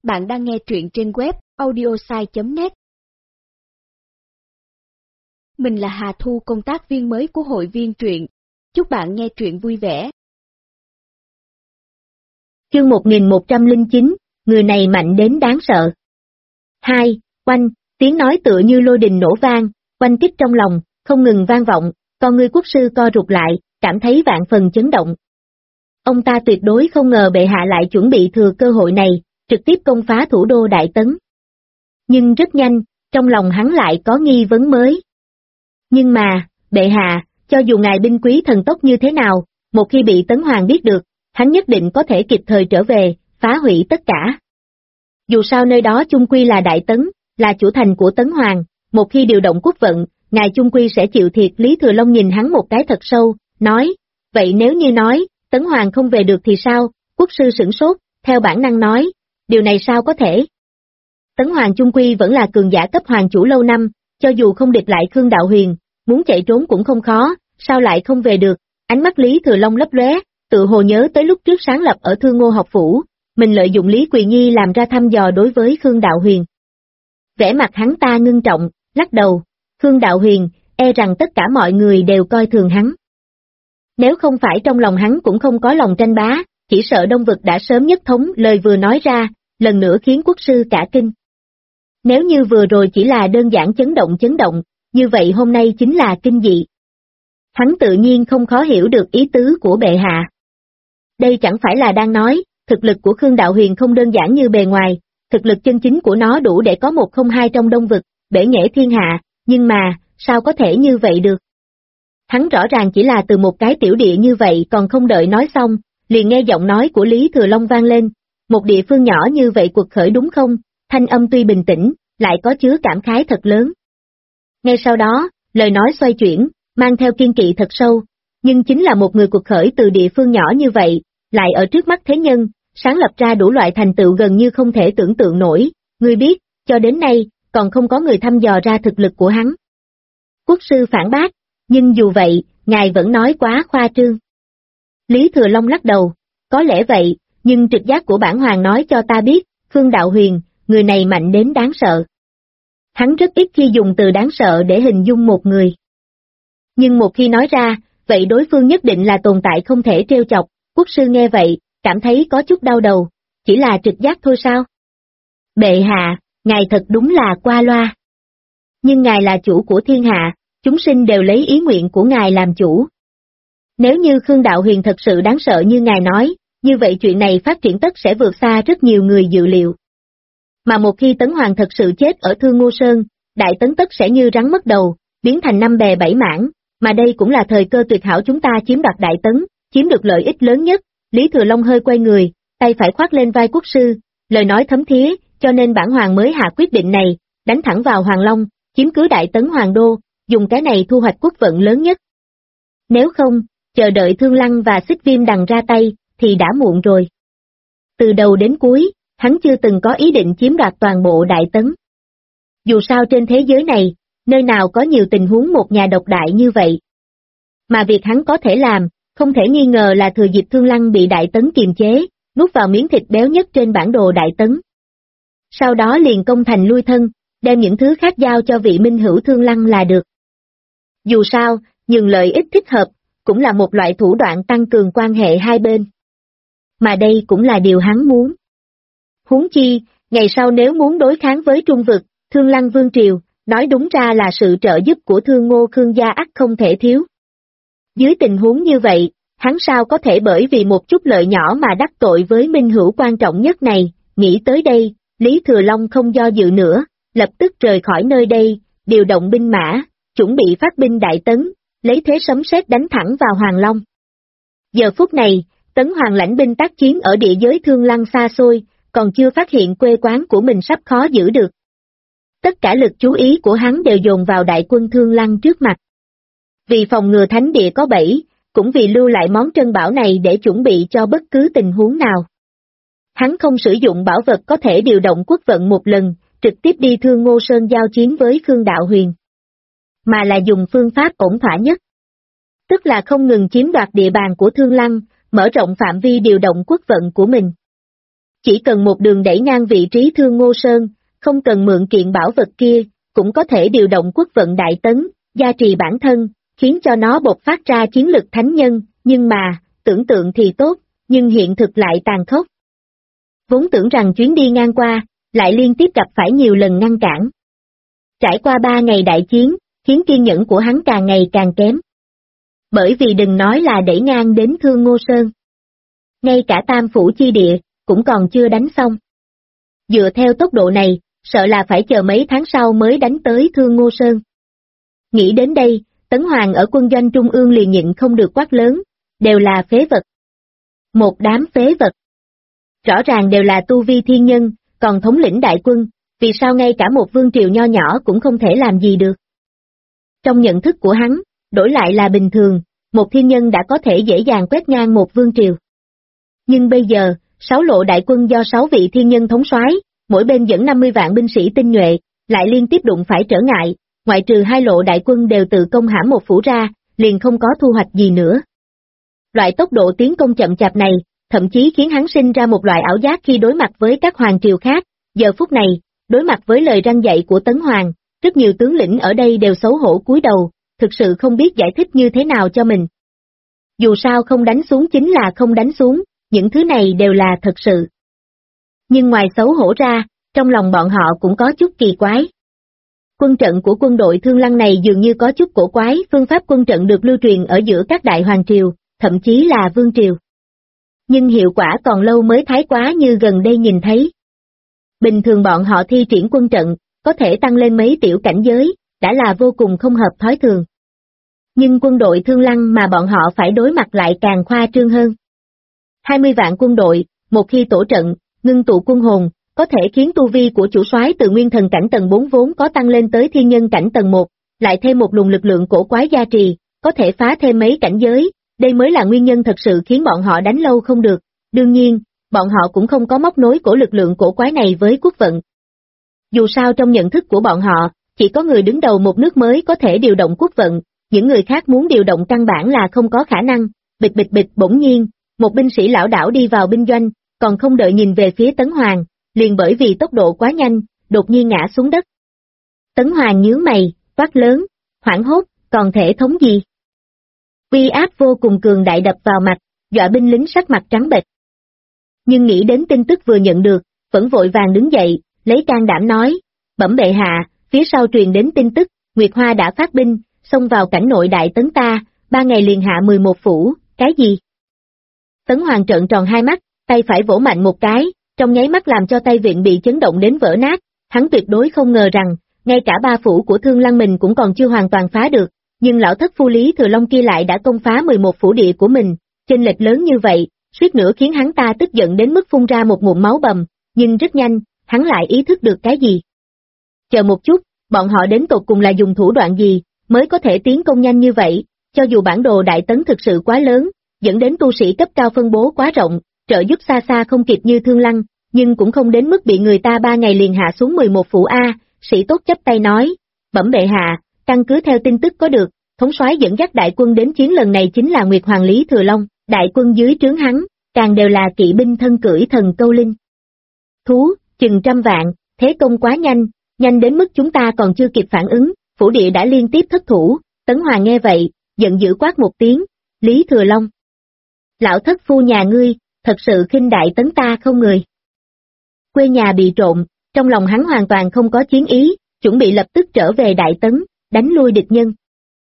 Bạn đang nghe truyện trên web audiosai.net. Mình là Hà Thu, công tác viên mới của hội viên truyện. Chúc bạn nghe truyện vui vẻ. Chương 1109, người này mạnh đến đáng sợ. 2. Oanh, tiếng nói tựa như lôi đình nổ vang, oanh kích trong lòng, không ngừng vang vọng, con ngươi quốc sư co rụt lại, cảm thấy vạn phần chấn động. Ông ta tuyệt đối không ngờ bệ hạ lại chuẩn bị thừa cơ hội này, trực tiếp công phá thủ đô Đại Tấn. Nhưng rất nhanh, trong lòng hắn lại có nghi vấn mới. Nhưng mà, bệ hạ, cho dù ngài binh quý thần tốc như thế nào, một khi bị Tấn Hoàng biết được, hắn nhất định có thể kịp thời trở về, phá hủy tất cả. Dù sao nơi đó chung quy là Đại Tấn, là chủ thành của Tấn Hoàng, một khi điều động quốc vận, ngài chung quy sẽ chịu thiệt. Lý Thừa Long nhìn hắn một cái thật sâu, nói, vậy nếu như nói, Tấn Hoàng không về được thì sao? Quốc sư sửng sốt, theo bản năng nói, điều này sao có thể? Tấn Hoàng chung quy vẫn là cường giả cấp hoàng chủ lâu năm, cho dù không địch lại Khương Đạo Huyền, muốn chạy trốn cũng không khó, sao lại không về được? Ánh mắt Lý Thừa Long lấp lóe, tự hồ nhớ tới lúc trước sáng lập ở Thương Ngô học phủ, mình lợi dụng Lý Quỳ Nhi làm ra thăm dò đối với Khương Đạo Huyền. Vẻ mặt hắn ta ngưng trọng, lắc đầu, Khương Đạo Huyền, e rằng tất cả mọi người đều coi thường hắn. Nếu không phải trong lòng hắn cũng không có lòng tranh bá, chỉ sợ Đông Vực đã sớm nhất thống. Lời vừa nói ra, lần nữa khiến quốc sư cả kinh. Nếu như vừa rồi chỉ là đơn giản chấn động, như vậy hôm nay chính là kinh dị. Hắn tự nhiên không khó hiểu được ý tứ của bệ hạ. Đây chẳng phải là đang nói, thực lực của Khương Đạo Huyền không đơn giản như bề ngoài, thực lực chân chính của nó đủ để có 102 trong Đông Vực, bể nghệ thiên hạ, nhưng mà, sao có thể như vậy được? Hắn rõ ràng chỉ là từ một cái tiểu địa như vậy, còn không đợi nói xong, liền nghe giọng nói của Lý Thừa Long vang lên, một địa phương nhỏ như vậy cuộc khởi đúng không? Thanh âm tuy bình tĩnh, lại có chứa cảm khái thật lớn. Ngay sau đó, lời nói xoay chuyển, mang theo kiên kỵ thật sâu, nhưng chính là một người cuộc khởi từ địa phương nhỏ như vậy, lại ở trước mắt thế nhân, sáng lập ra đủ loại thành tựu gần như không thể tưởng tượng nổi, ngươi biết, cho đến nay, còn không có người thăm dò ra thực lực của hắn. Quốc sư phản bác, nhưng dù vậy, ngài vẫn nói quá khoa trương. Lý Thừa Long lắc đầu, có lẽ vậy, nhưng trực giác của bản hoàng nói cho ta biết, Khương Đạo Huyền, người này mạnh đến đáng sợ. Hắn rất ít khi dùng từ đáng sợ để hình dung một người. Nhưng một khi nói ra, vậy đối phương nhất định là tồn tại không thể trêu chọc. Quốc sư nghe vậy, cảm thấy có chút đau đầu, chỉ là trực giác thôi sao? Bệ hạ, ngài thật đúng là qua loa. Nhưng ngài là chủ của thiên hạ, chúng sinh đều lấy ý nguyện của ngài làm chủ. Nếu như Khương Đạo Huyền thật sự đáng sợ như ngài nói, như vậy chuyện này phát triển tất sẽ vượt xa rất nhiều người dự liệu. Mà một khi Tấn Hoàng thật sự chết ở Thương Ngô Sơn, Đại Tấn tất sẽ như rắn mất đầu, biến thành năm bè bảy mảng, mà đây cũng là thời cơ tuyệt hảo chúng ta chiếm đoạt Đại Tấn, chiếm được lợi ích lớn nhất. Lý Thừa Long hơi quay người, tay phải khoác lên vai quốc sư, lời nói thấm thía, cho nên bản hoàng mới hạ quyết định này, đánh thẳng vào Hoàng Long, chiếm cứ Đại Tấn Hoàng Đô, dùng cái này thu hoạch quốc vận lớn nhất. Nếu không, chờ đợi Thương Lăng và Xích Viêm Đằng ra tay, thì đã muộn rồi. Từ đầu đến cuối, hắn chưa từng có ý định chiếm đoạt toàn bộ Đại Tấn. Dù sao trên thế giới này, nơi nào có nhiều tình huống một nhà độc đại như vậy. Mà việc hắn có thể làm, không thể nghi ngờ là thừa dịp Thương Lăng bị Đại Tấn kiềm chế, nuốt vào miếng thịt béo nhất trên bản đồ Đại Tấn. Sau đó liền công thành lui thân, đem những thứ khác giao cho vị minh hữu Thương Lăng là được. Dù sao, nhường lợi ích thích hợp, cũng là một loại thủ đoạn tăng cường quan hệ hai bên. Mà đây cũng là điều hắn muốn. Huống chi, ngày sau nếu muốn đối kháng với Trung Vực, Thương Lăng Vương Triều, nói đúng ra là sự trợ giúp của Thương Ngô Khương gia ắt không thể thiếu. Dưới tình huống như vậy, hắn sao có thể bởi vì một chút lợi nhỏ mà đắc tội với minh hữu quan trọng nhất này? Nghĩ tới đây, Lý Thừa Long không do dự nữa, lập tức rời khỏi nơi đây, điều động binh mã, chuẩn bị phát binh Đại Tấn, lấy thế sấm sét đánh thẳng vào Hoàng Long. Giờ phút này, Tấn Hoàng lãnh binh tác chiến ở địa giới Thương Lăng xa xôi, còn chưa phát hiện quê quán của mình sắp khó giữ được. Tất cả lực chú ý của hắn đều dồn vào đại quân Thương Lăng trước mặt. Vì phòng ngừa thánh địa có bẫy, cũng vì lưu lại món trân bảo này để chuẩn bị cho bất cứ tình huống nào. Hắn không sử dụng bảo vật có thể điều động quốc vận một lần, trực tiếp đi Thương Ngô Sơn giao chiến với Khương Đạo Huyền. Mà là dùng phương pháp ổn thỏa nhất. Tức là không ngừng chiếm đoạt địa bàn của Thương Lăng, mở rộng phạm vi điều động quốc vận của mình. Chỉ cần một đường đẩy ngang vị trí Thương Ngô Sơn, không cần mượn kiện bảo vật kia, cũng có thể điều động quốc vận đại tấn, gia trì bản thân, khiến cho nó bộc phát ra chiến lực thánh nhân, nhưng mà, tưởng tượng thì tốt, nhưng hiện thực lại tàn khốc. Vốn tưởng rằng chuyến đi ngang qua, lại liên tiếp gặp phải nhiều lần ngăn cản. Trải qua 3 ngày đại chiến, khiến kiên nhẫn của hắn càng ngày càng kém. Bởi vì đừng nói là đẩy ngang đến Thương Ngô Sơn. Ngay cả Tam Phủ chi địa, cũng còn chưa đánh xong. Dựa theo tốc độ này, sợ là phải chờ mấy tháng sau mới đánh tới Thương Ngô Sơn. Nghĩ đến đây, Tấn Hoàng ở quân doanh trung ương liền nhịn không được quát lớn, đều là phế vật. Một đám phế vật. Rõ ràng đều là tu vi thiên nhân, còn thống lĩnh đại quân, vì sao ngay cả một vương triều nho nhỏ cũng không thể làm gì được. Trong nhận thức của hắn, đổi lại là bình thường, một thiên nhân đã có thể dễ dàng quét ngang một vương triều. Nhưng bây giờ, 6 lộ đại quân do 6 vị thiên nhân thống soái, mỗi bên dẫn 50 vạn binh sĩ tinh nhuệ, lại liên tiếp đụng phải trở ngại, ngoại trừ 2 lộ đại quân đều tự công hãm một phủ ra, liền không có thu hoạch gì nữa. Loại tốc độ tiến công chậm chạp này, thậm chí khiến hắn sinh ra một loại ảo giác khi đối mặt với các hoàng triều khác, giờ phút này, đối mặt với lời răn dạy của Tấn Hoàng, rất nhiều tướng lĩnh ở đây đều xấu hổ cúi đầu, thực sự không biết giải thích như thế nào cho mình. Dù sao không đánh xuống chính là không đánh xuống, những thứ này đều là thật sự. Nhưng ngoài xấu hổ ra, trong lòng bọn họ cũng có chút kỳ quái. Quân trận của quân đội Thương Lăng này dường như có chút cổ quái, phương pháp quân trận được lưu truyền ở giữa các đại hoàng triều, thậm chí là vương triều. Nhưng hiệu quả còn lâu mới thái quá như gần đây nhìn thấy. Bình thường bọn họ thi triển quân trận, có thể tăng lên mấy tiểu cảnh giới, đã là vô cùng không hợp thói thường. Nhưng quân đội Thương Lăng mà bọn họ phải đối mặt lại càng khoa trương hơn. 20 vạn quân đội, một khi tổ trận, ngưng tụ quân hồn, có thể khiến tu vi của chủ soái từ nguyên thần cảnh tầng 4 vốn có tăng lên tới thiên nhân cảnh tầng 1, lại thêm một luồng lực lượng cổ quái gia trì, có thể phá thêm mấy cảnh giới, đây mới là nguyên nhân thật sự khiến bọn họ đánh lâu không được. Đương nhiên, bọn họ cũng không có móc nối của lực lượng cổ quái này với quốc vận. Dù sao trong nhận thức của bọn họ, chỉ có người đứng đầu một nước mới có thể điều động quốc vận, những người khác muốn điều động căn bản là không có khả năng. Bịch bịch bịch, bỗng nhiên, một binh sĩ lão đảo đi vào binh doanh, còn không đợi nhìn về phía Tấn Hoàng, liền bởi vì tốc độ quá nhanh, đột nhiên ngã xuống đất. Tấn Hoàng nhướng mày, quát lớn, hoảng hốt, còn thể thống gì? Uy áp vô cùng cường đại đập vào mặt, dọa binh lính sắc mặt trắng bệch. Nhưng nghĩ đến tin tức vừa nhận được, vẫn vội vàng đứng dậy, lấy can đảm nói, bẩm bệ hạ, phía sau truyền đến tin tức, Nguyệt Hoa đã phát binh, xông vào cảnh nội đại tấn ta, 3 ngày liền hạ 11 phủ, cái gì? Tấn Hoàng trợn tròn hai mắt, tay phải vỗ mạnh một cái, trong nháy mắt làm cho tay vịn bị chấn động đến vỡ nát, hắn tuyệt đối không ngờ rằng, ngay cả 3 phủ của Thương Lăng mình cũng còn chưa hoàn toàn phá được, nhưng lão thất phu Lý Thừa Long kia lại đã công phá 11 phủ địa của mình, chênh lệch lớn như vậy, suýt nữa khiến hắn ta tức giận đến mức phun ra một ngụm máu bầm, nhưng rất nhanh, hắn lại ý thức được cái gì. Chờ một chút, bọn họ đến tột cùng là dùng thủ đoạn gì, mới có thể tiến công nhanh như vậy, cho dù bản đồ đại tấn thực sự quá lớn, dẫn đến tu sĩ cấp cao phân bố quá rộng, trợ giúp xa xa không kịp như Thương Lăng, nhưng cũng không đến mức bị người ta 3 ngày liền hạ xuống 11 phủ A, sĩ tốt chắp tay nói, bẩm bệ hạ, căn cứ theo tin tức có được, thống soái dẫn dắt đại quân đến chiến lần này chính là Nguyệt Hoàng Lý Thừa Long, đại quân dưới trướng hắn, càng đều là kỵ binh thân cưỡi thần câu linh. Thú, chừng 100 vạn, thế công quá nhanh, nhanh đến mức chúng ta còn chưa kịp phản ứng, phủ địa đã liên tiếp thất thủ, Tấn Hoàng nghe vậy, giận dữ quát một tiếng, Lý Thừa Long. Lão thất phu nhà ngươi, thật sự khinh đại tấn ta không người. Quê nhà bị trộm, trong lòng hắn hoàn toàn không có chiến ý, chuẩn bị lập tức trở về đại tấn, đánh lui địch nhân.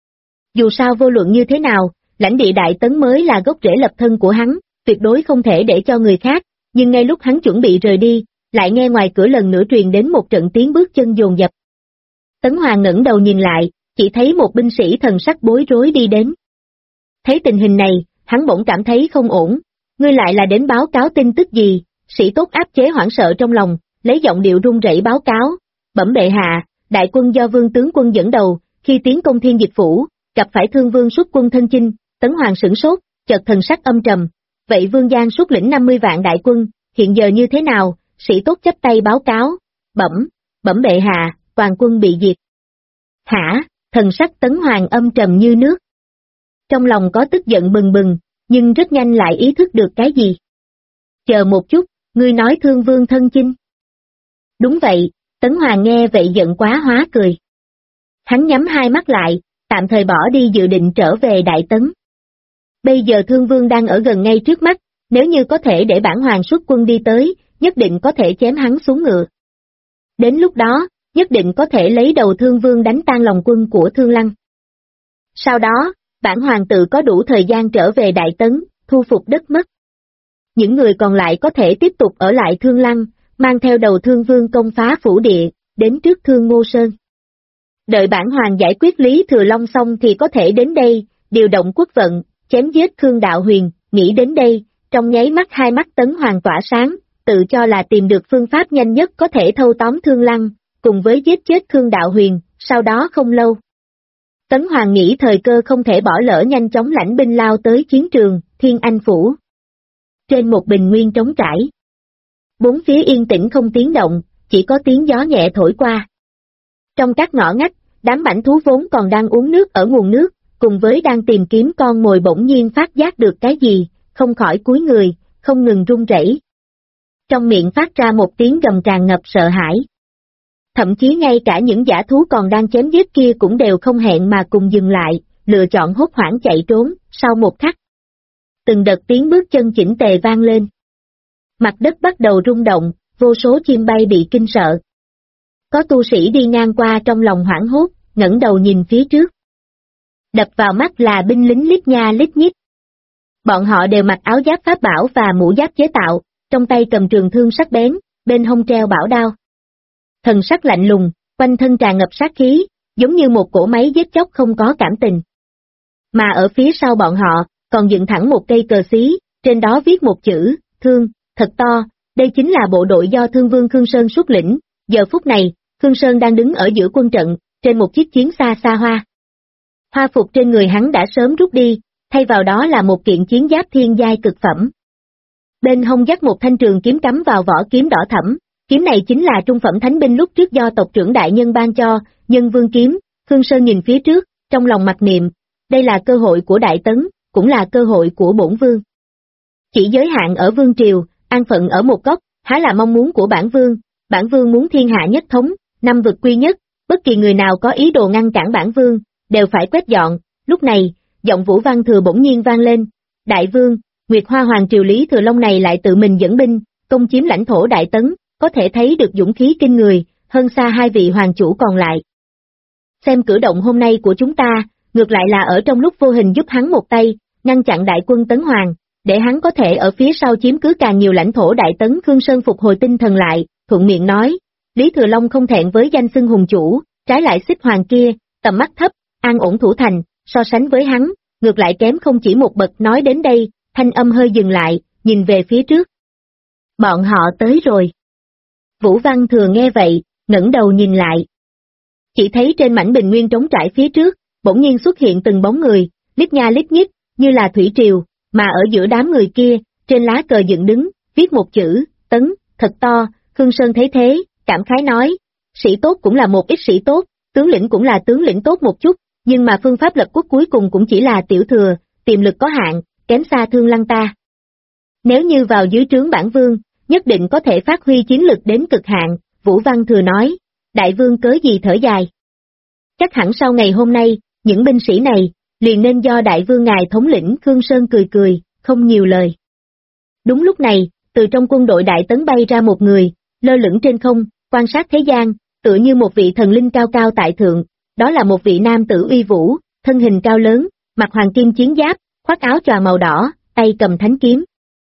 Dù sao vô luận như thế nào, lãnh địa đại tấn mới là gốc rễ lập thân của hắn, tuyệt đối không thể để cho người khác, nhưng ngay lúc hắn chuẩn bị rời đi, lại nghe ngoài cửa lần nữa truyền đến một trận tiếng bước chân dồn dập. Tấn Hoàng ngẩng đầu nhìn lại, chỉ thấy một binh sĩ thần sắc bối rối đi đến. Thấy tình hình này, hắn bỗng cảm thấy không ổn, ngươi lại là đến báo cáo tin tức gì? Sĩ tốt áp chế hoảng sợ trong lòng, lấy giọng điệu run rẩy báo cáo, bẩm bệ hạ, đại quân do Vương tướng quân dẫn đầu, khi tiến công Thiên Dịch phủ, gặp phải Thương Vương xuất quân thân chinh. Tấn Hoàng sửng sốt, chợt thần sắc âm trầm, vậy Vương Giang xuất lĩnh 50 vạn đại quân, hiện giờ như thế nào? Sĩ tốt chắp tay báo cáo, bẩm bệ hạ, toàn quân bị diệt. Hả? Thần sắc Tấn Hoàng âm trầm như nước. Trong lòng có tức giận bừng bừng, nhưng rất nhanh lại ý thức được cái gì. Chờ một chút, Ngươi nói Thương Vương thân chinh? Đúng vậy, Tấn Hoàng nghe vậy giận quá hóa cười. Hắn nhắm hai mắt lại, tạm thời bỏ đi dự định trở về Đại Tấn. Bây giờ Thương Vương đang ở gần ngay trước mắt, nếu như có thể để bản hoàng xuất quân đi tới, nhất định có thể chém hắn xuống ngựa. Đến lúc đó, nhất định có thể lấy đầu Thương Vương đánh tan lòng quân của Thương Lăng. Sau đó, bản hoàng tự có đủ thời gian trở về Đại Tấn, thu phục đất mất. Những người còn lại có thể tiếp tục ở lại Thương Lăng, mang theo đầu Thương Vương công phá phủ địa, đến trước Thương Ngô Sơn. Đợi bản hoàng giải quyết Lý Thừa Long xong thì có thể đến đây, điều động quốc vận, chém giết Khương Đạo Huyền. Nghĩ đến đây, trong nháy mắt hai mắt Tấn Hoàng tỏa sáng, tự cho là tìm được phương pháp nhanh nhất có thể thâu tóm Thương Lăng, cùng với giết chết Khương Đạo Huyền. Sau đó không lâu, Tấn Hoàng nghĩ thời cơ không thể bỏ lỡ, nhanh chóng lãnh binh lao tới chiến trường Thiên Anh Phủ. Trên một bình nguyên trống trải, bốn phía yên tĩnh không tiếng động, chỉ có tiếng gió nhẹ thổi qua. Trong các ngõ ngách, đám bảnh thú vốn còn đang uống nước ở nguồn nước, cùng với đang tìm kiếm con mồi bỗng nhiên phát giác được cái gì, không khỏi cúi người, không ngừng run rẩy. Trong miệng phát ra một tiếng gầm tràn ngập sợ hãi. Thậm chí ngay cả những dã thú còn đang chém giết kia cũng đều không hẹn mà cùng dừng lại, lựa chọn hốt hoảng chạy trốn. Sau một khắc, từng đợt tiếng bước chân chỉnh tề vang lên. Mặt đất bắt đầu rung động, vô số chim bay bị kinh sợ. Có tu sĩ đi ngang qua trong lòng hoảng hốt, ngẩng đầu nhìn phía trước. Đập vào mắt là binh lính lít nha lít nhít. Bọn họ đều mặc áo giáp pháp bảo và mũ giáp chế tạo, trong tay cầm trường thương sắc bén, bên hông treo bảo đao. Thần sắc lạnh lùng, quanh thân tràn ngập sát khí, giống như một cỗ máy giết chóc không có cảm tình. Mà ở phía sau bọn họ, còn dựng thẳng một cây cờ xí, trên đó viết một chữ, Thương, thật to. Đây chính là bộ đội do Thương Vương Khương Sơn xuất lĩnh. Giờ phút này, Khương Sơn đang đứng ở giữa quân trận, trên một chiếc chiến xa xa hoa. Hoa phục trên người hắn đã sớm rút đi, thay vào đó là một kiện chiến giáp thiên giai cực phẩm. Bên hông dắt một thanh trường kiếm cắm vào vỏ kiếm đỏ thẫm, kiếm này chính là trung phẩm thánh binh lúc trước do tộc trưởng đại nhân ban cho, Nhân Vương kiếm. Khương Sơn nhìn phía trước, trong lòng mặc niệm, đây là cơ hội của Đại Tấn, cũng là cơ hội của bổn vương. Chỉ giới hạn ở vương triều, an phận ở một góc, há là mong muốn của bản vương muốn thiên hạ nhất thống, năm vực quy nhất, bất kỳ người nào có ý đồ ngăn cản bản vương, đều phải quét dọn. Lúc này, giọng Vũ Văn Thừa bỗng nhiên vang lên, Đại vương, Nguyệt Hoa Hoàng triều Lý Thừa Long này lại tự mình dẫn binh, công chiếm lãnh thổ Đại Tấn, có thể thấy được dũng khí kinh người, hơn xa hai vị hoàng chủ còn lại. Xem cử động hôm nay của chúng ta, ngược lại là ở trong lúc vô hình giúp hắn một tay, ngăn chặn đại quân Tấn Hoàng, để hắn có thể ở phía sau chiếm cứ càng nhiều lãnh thổ Đại Tấn. Khương Sơn phục hồi tinh thần lại, thuận miệng nói, Lý Thừa Long không thẹn với danh xưng hùng chủ, trái lại Xích Hoàng kia, tầm mắt thấp, an ổn thủ thành, so sánh với hắn, ngược lại kém không chỉ một bậc. Nói đến đây, thanh âm hơi dừng lại, nhìn về phía trước. Bọn họ tới rồi. Vũ Văn Thừa nghe vậy, ngẩng đầu nhìn lại. Chỉ thấy trên mảnh bình nguyên trống trải phía trước, bỗng nhiên xuất hiện từng bóng người, lít nha lít nhít, như là thủy triều, mà ở giữa đám người kia, trên lá cờ dựng đứng, viết một chữ, Tấn, thật to. Khương Sơn thấy thế, cảm khái nói, sĩ tốt cũng là một ít sĩ tốt, tướng lĩnh cũng là tướng lĩnh tốt một chút, nhưng mà phương pháp lập quốc cuối cùng cũng chỉ là tiểu thừa, tiềm lực có hạn, kém xa Thương Lăng ta. Nếu như vào dưới trướng bản vương, nhất định có thể phát huy chiến lực đến cực hạn. Vũ Văn Thừa nói, đại vương cớ gì thở dài. Chắc hẳn sau ngày hôm nay, những binh sĩ này, liền nên do đại vương ngài thống lĩnh. Khương Sơn cười cười, không nhiều lời. Đúng lúc này, từ trong quân đội Đại Tấn bay ra một người, lơ lửng trên không, quan sát thế gian, tựa như một vị thần linh cao cao tại thượng. Đó là một vị nam tử uy vũ, thân hình cao lớn, mặc hoàng kim chiến giáp, khoác áo choàng màu đỏ, tay cầm thánh kiếm.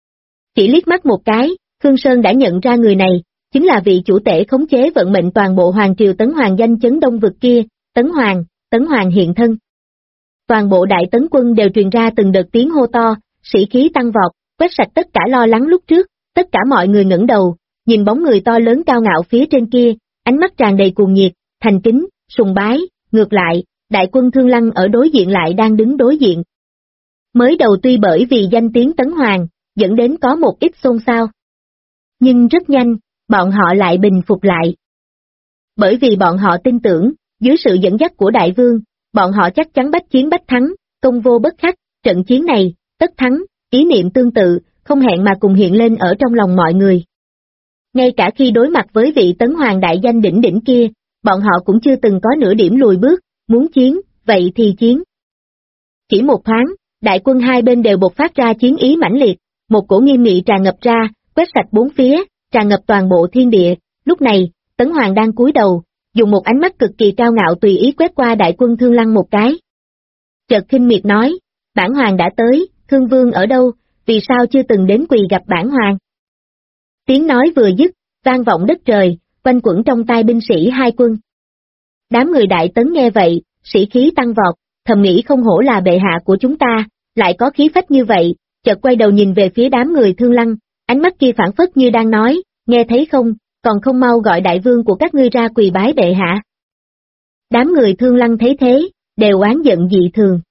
Chỉ liếc mắt một cái, Khương Sơn đã nhận ra người này, chính là vị chủ tể khống chế vận mệnh toàn bộ hoàng triều Tấn Hoàng danh chấn đông vực kia, Tấn Hoàng hiện thân. Toàn bộ Đại Tấn quân đều truyền ra từng đợt tiếng hô to, sĩ khí tăng vọt, quét sạch tất cả lo lắng lúc trước. Tất cả mọi người ngẩng đầu, nhìn bóng người to lớn cao ngạo phía trên kia, ánh mắt tràn đầy cuồng nhiệt, thành kính, sùng bái. Ngược lại, đại quân Thương Lăng ở đối diện lại đang đứng đối diện. Mới đầu tuy bởi vì danh tiếng Tấn Hoàng, dẫn đến có một ít xôn xao. Nhưng rất nhanh, bọn họ lại bình phục lại. Bởi vì bọn họ tin tưởng, dưới sự dẫn dắt của đại vương, bọn họ chắc chắn bách chiến bách thắng, công vô bất khắc. Trận chiến này, tất thắng, ý niệm tương tự, không hẹn mà cùng hiện lên ở trong lòng mọi người. Ngay cả khi đối mặt với vị tấn hoàng đại danh đỉnh đỉnh kia, bọn họ cũng chưa từng có nửa điểm lùi bước, muốn chiến, vậy thì chiến. Chỉ một thoáng, đại quân hai bên đều bộc phát ra chiến ý mãnh liệt, một cổ nghiêm nghị tràn ngập ra, quét sạch bốn phía, tràn ngập toàn bộ thiên địa. Lúc này, Tấn Hoàng đang cúi đầu, dùng một ánh mắt cực kỳ cao ngạo tùy ý quét qua đại quân Thương Lăng một cái. Chợt khinh miệt nói, bản hoàng đã tới, Thương Vương ở đâu, vì sao chưa từng đến quỳ gặp bản hoàng? Tiếng nói vừa dứt, vang vọng đất trời, quanh quẩn trong tai binh sĩ hai quân. Đám người Đại Tấn nghe vậy, sĩ khí tăng vọt, thầm nghĩ không hổ là bệ hạ của chúng ta, lại có khí phách như vậy, chợt quay đầu nhìn về phía đám người Thương Lăng, ánh mắt kia phảng phất như đang nói, nghe thấy không, còn không mau gọi đại vương của các ngươi ra quỳ bái bệ hạ. Đám người Thương Lăng thấy thế, đều oán giận dị thường.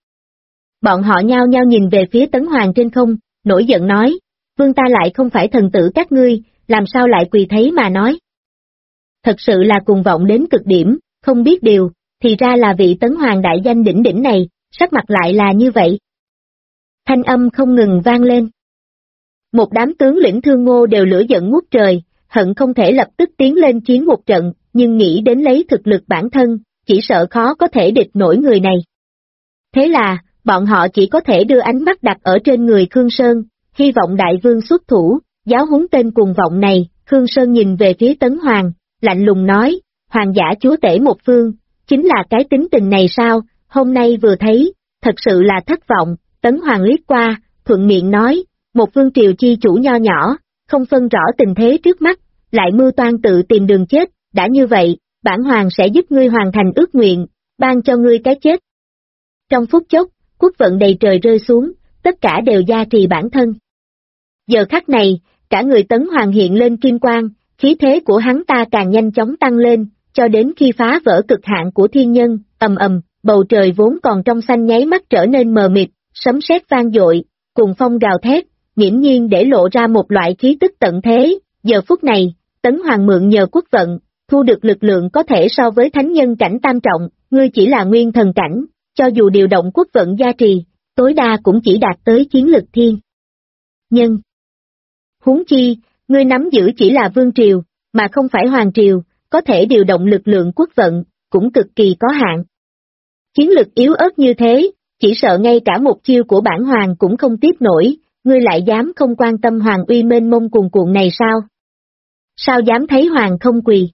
Bọn họ nhao nhao nhìn về phía Tấn Hoàng trên không, nổi giận nói, vương ta lại không phải thần tử các ngươi, làm sao lại quỳ thấy mà nói. Thật sự là cuồng vọng đến cực điểm, không biết điều, thì ra là vị Tấn Hoàng đại danh đỉnh đỉnh này, sắc mặt lại là như vậy. Thanh âm không ngừng vang lên. Một đám tướng lĩnh Thương Ngô đều lửa giận ngút trời, hận không thể lập tức tiến lên chiến một trận, nhưng nghĩ đến lấy thực lực bản thân, chỉ sợ khó có thể địch nổi người này. Thế là, bọn họ chỉ có thể đưa ánh mắt đặt ở trên người Khương Sơn, hy vọng đại vương xuất thủ, giáo huấn tên cuồng vọng này. Khương Sơn nhìn về phía Tấn Hoàng, lạnh lùng nói, hoàng giả chúa tể một phương, chính là cái tính tình này sao, hôm nay vừa thấy, thật sự là thất vọng. Tấn Hoàng liếc qua, thuận miệng nói, một vương triều chi chủ nho nhỏ, không phân rõ tình thế trước mắt, lại mưu toan tự tìm đường chết, đã như vậy, bản hoàng sẽ giúp ngươi hoàn thành ước nguyện, ban cho ngươi cái chết. Trong phút chốc, quốc vận đầy trời rơi xuống, tất cả đều gia trì bản thân. Giờ khắc này, cả người Tấn Hoàng hiện lên kim quang, khí thế của hắn ta càng nhanh chóng tăng lên, cho đến khi phá vỡ cực hạn của thiên nhân, ầm ầm, bầu trời vốn còn trong xanh nháy mắt trở nên mờ mịt, sấm sét vang dội, cùng phong gào thét, nghiễm nhiên để lộ ra một loại khí tức tận thế. Giờ phút này, Tấn Hoàng mượn nhờ quốc vận, thu được lực lượng có thể so với thánh nhân cảnh tam trọng, ngươi chỉ là nguyên thần cảnh, cho dù điều động quốc vận gia trì, tối đa cũng chỉ đạt tới chiến lực thiên nhân. Huống chi, ngươi nắm giữ chỉ là vương triều, mà không phải hoàng triều, có thể điều động lực lượng quốc vận, cũng cực kỳ có hạn. Chiến lực yếu ớt như thế, chỉ sợ ngay cả một chiêu của bản hoàng cũng không tiếp nổi, ngươi lại dám không quan tâm hoàng uy mênh mông cuồn cuộn này sao? Sao dám thấy hoàng không quỳ?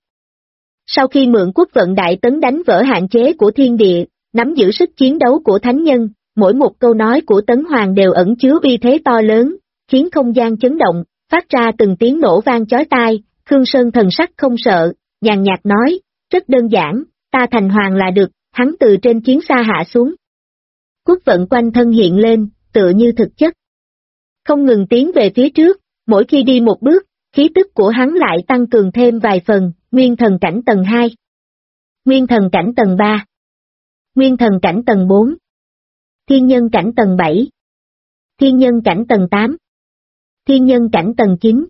Sau khi mượn quốc vận Đại Tấn đánh vỡ hạn chế của thiên địa, nắm giữ sức chiến đấu của thánh nhân, mỗi một câu nói của Tấn Hoàng đều ẩn chứa uy thế to lớn, khiến không gian chấn động, phát ra từng tiếng nổ vang chói tai. Khương Sơn thần sắc không sợ, nhàn nhạt nói, rất đơn giản, ta thành hoàng là được. Hắn từ trên chiến xa hạ xuống. Quốc vận quanh thân hiện lên, tựa như thực chất. Không ngừng tiến về phía trước, mỗi khi đi một bước, khí tức của hắn lại tăng cường thêm vài phần, nguyên thần cảnh tầng 2. Nguyên thần cảnh tầng 3. Nguyên thần cảnh tầng 4. Thiên nhân cảnh tầng 7. Thiên nhân cảnh tầng 8. Thiên nhân cảnh tầng 9.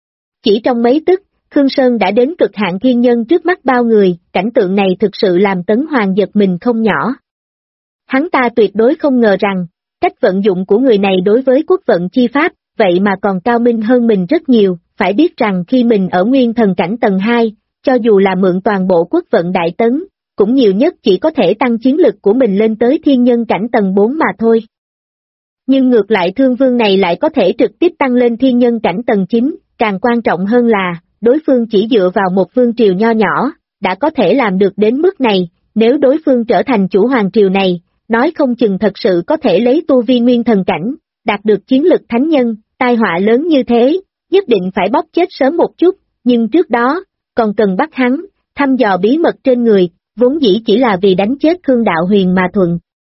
Chỉ trong mấy tức, Khương Sơn đã đến cực hạn thiên nhân trước mắt bao người, cảnh tượng này thực sự làm Tấn Hoàng giật mình không nhỏ. Hắn ta tuyệt đối không ngờ rằng, cách vận dụng của người này đối với quốc vận chi pháp, vậy mà còn cao minh hơn mình rất nhiều, phải biết rằng khi mình ở nguyên thần cảnh tầng 2, cho dù là mượn toàn bộ quốc vận Đại Tấn, cũng nhiều nhất chỉ có thể tăng chiến lực của mình lên tới thiên nhân cảnh tầng 4 mà thôi. Nhưng ngược lại Thương Vương này lại có thể trực tiếp tăng lên thiên nhân cảnh tầng 9, càng quan trọng hơn là, đối phương chỉ dựa vào một vương triều nho nhỏ, đã có thể làm được đến mức này, nếu đối phương trở thành chủ hoàng triều này, nói không chừng thật sự có thể lấy tu vi nguyên thần cảnh, đạt được chiến lực thánh nhân, tai họa lớn như thế, nhất định phải bóp chết sớm một chút, nhưng trước đó, còn cần bắt hắn, thăm dò bí mật trên người, vốn dĩ chỉ là vì đánh chết Khương Đạo Huyền mà thuận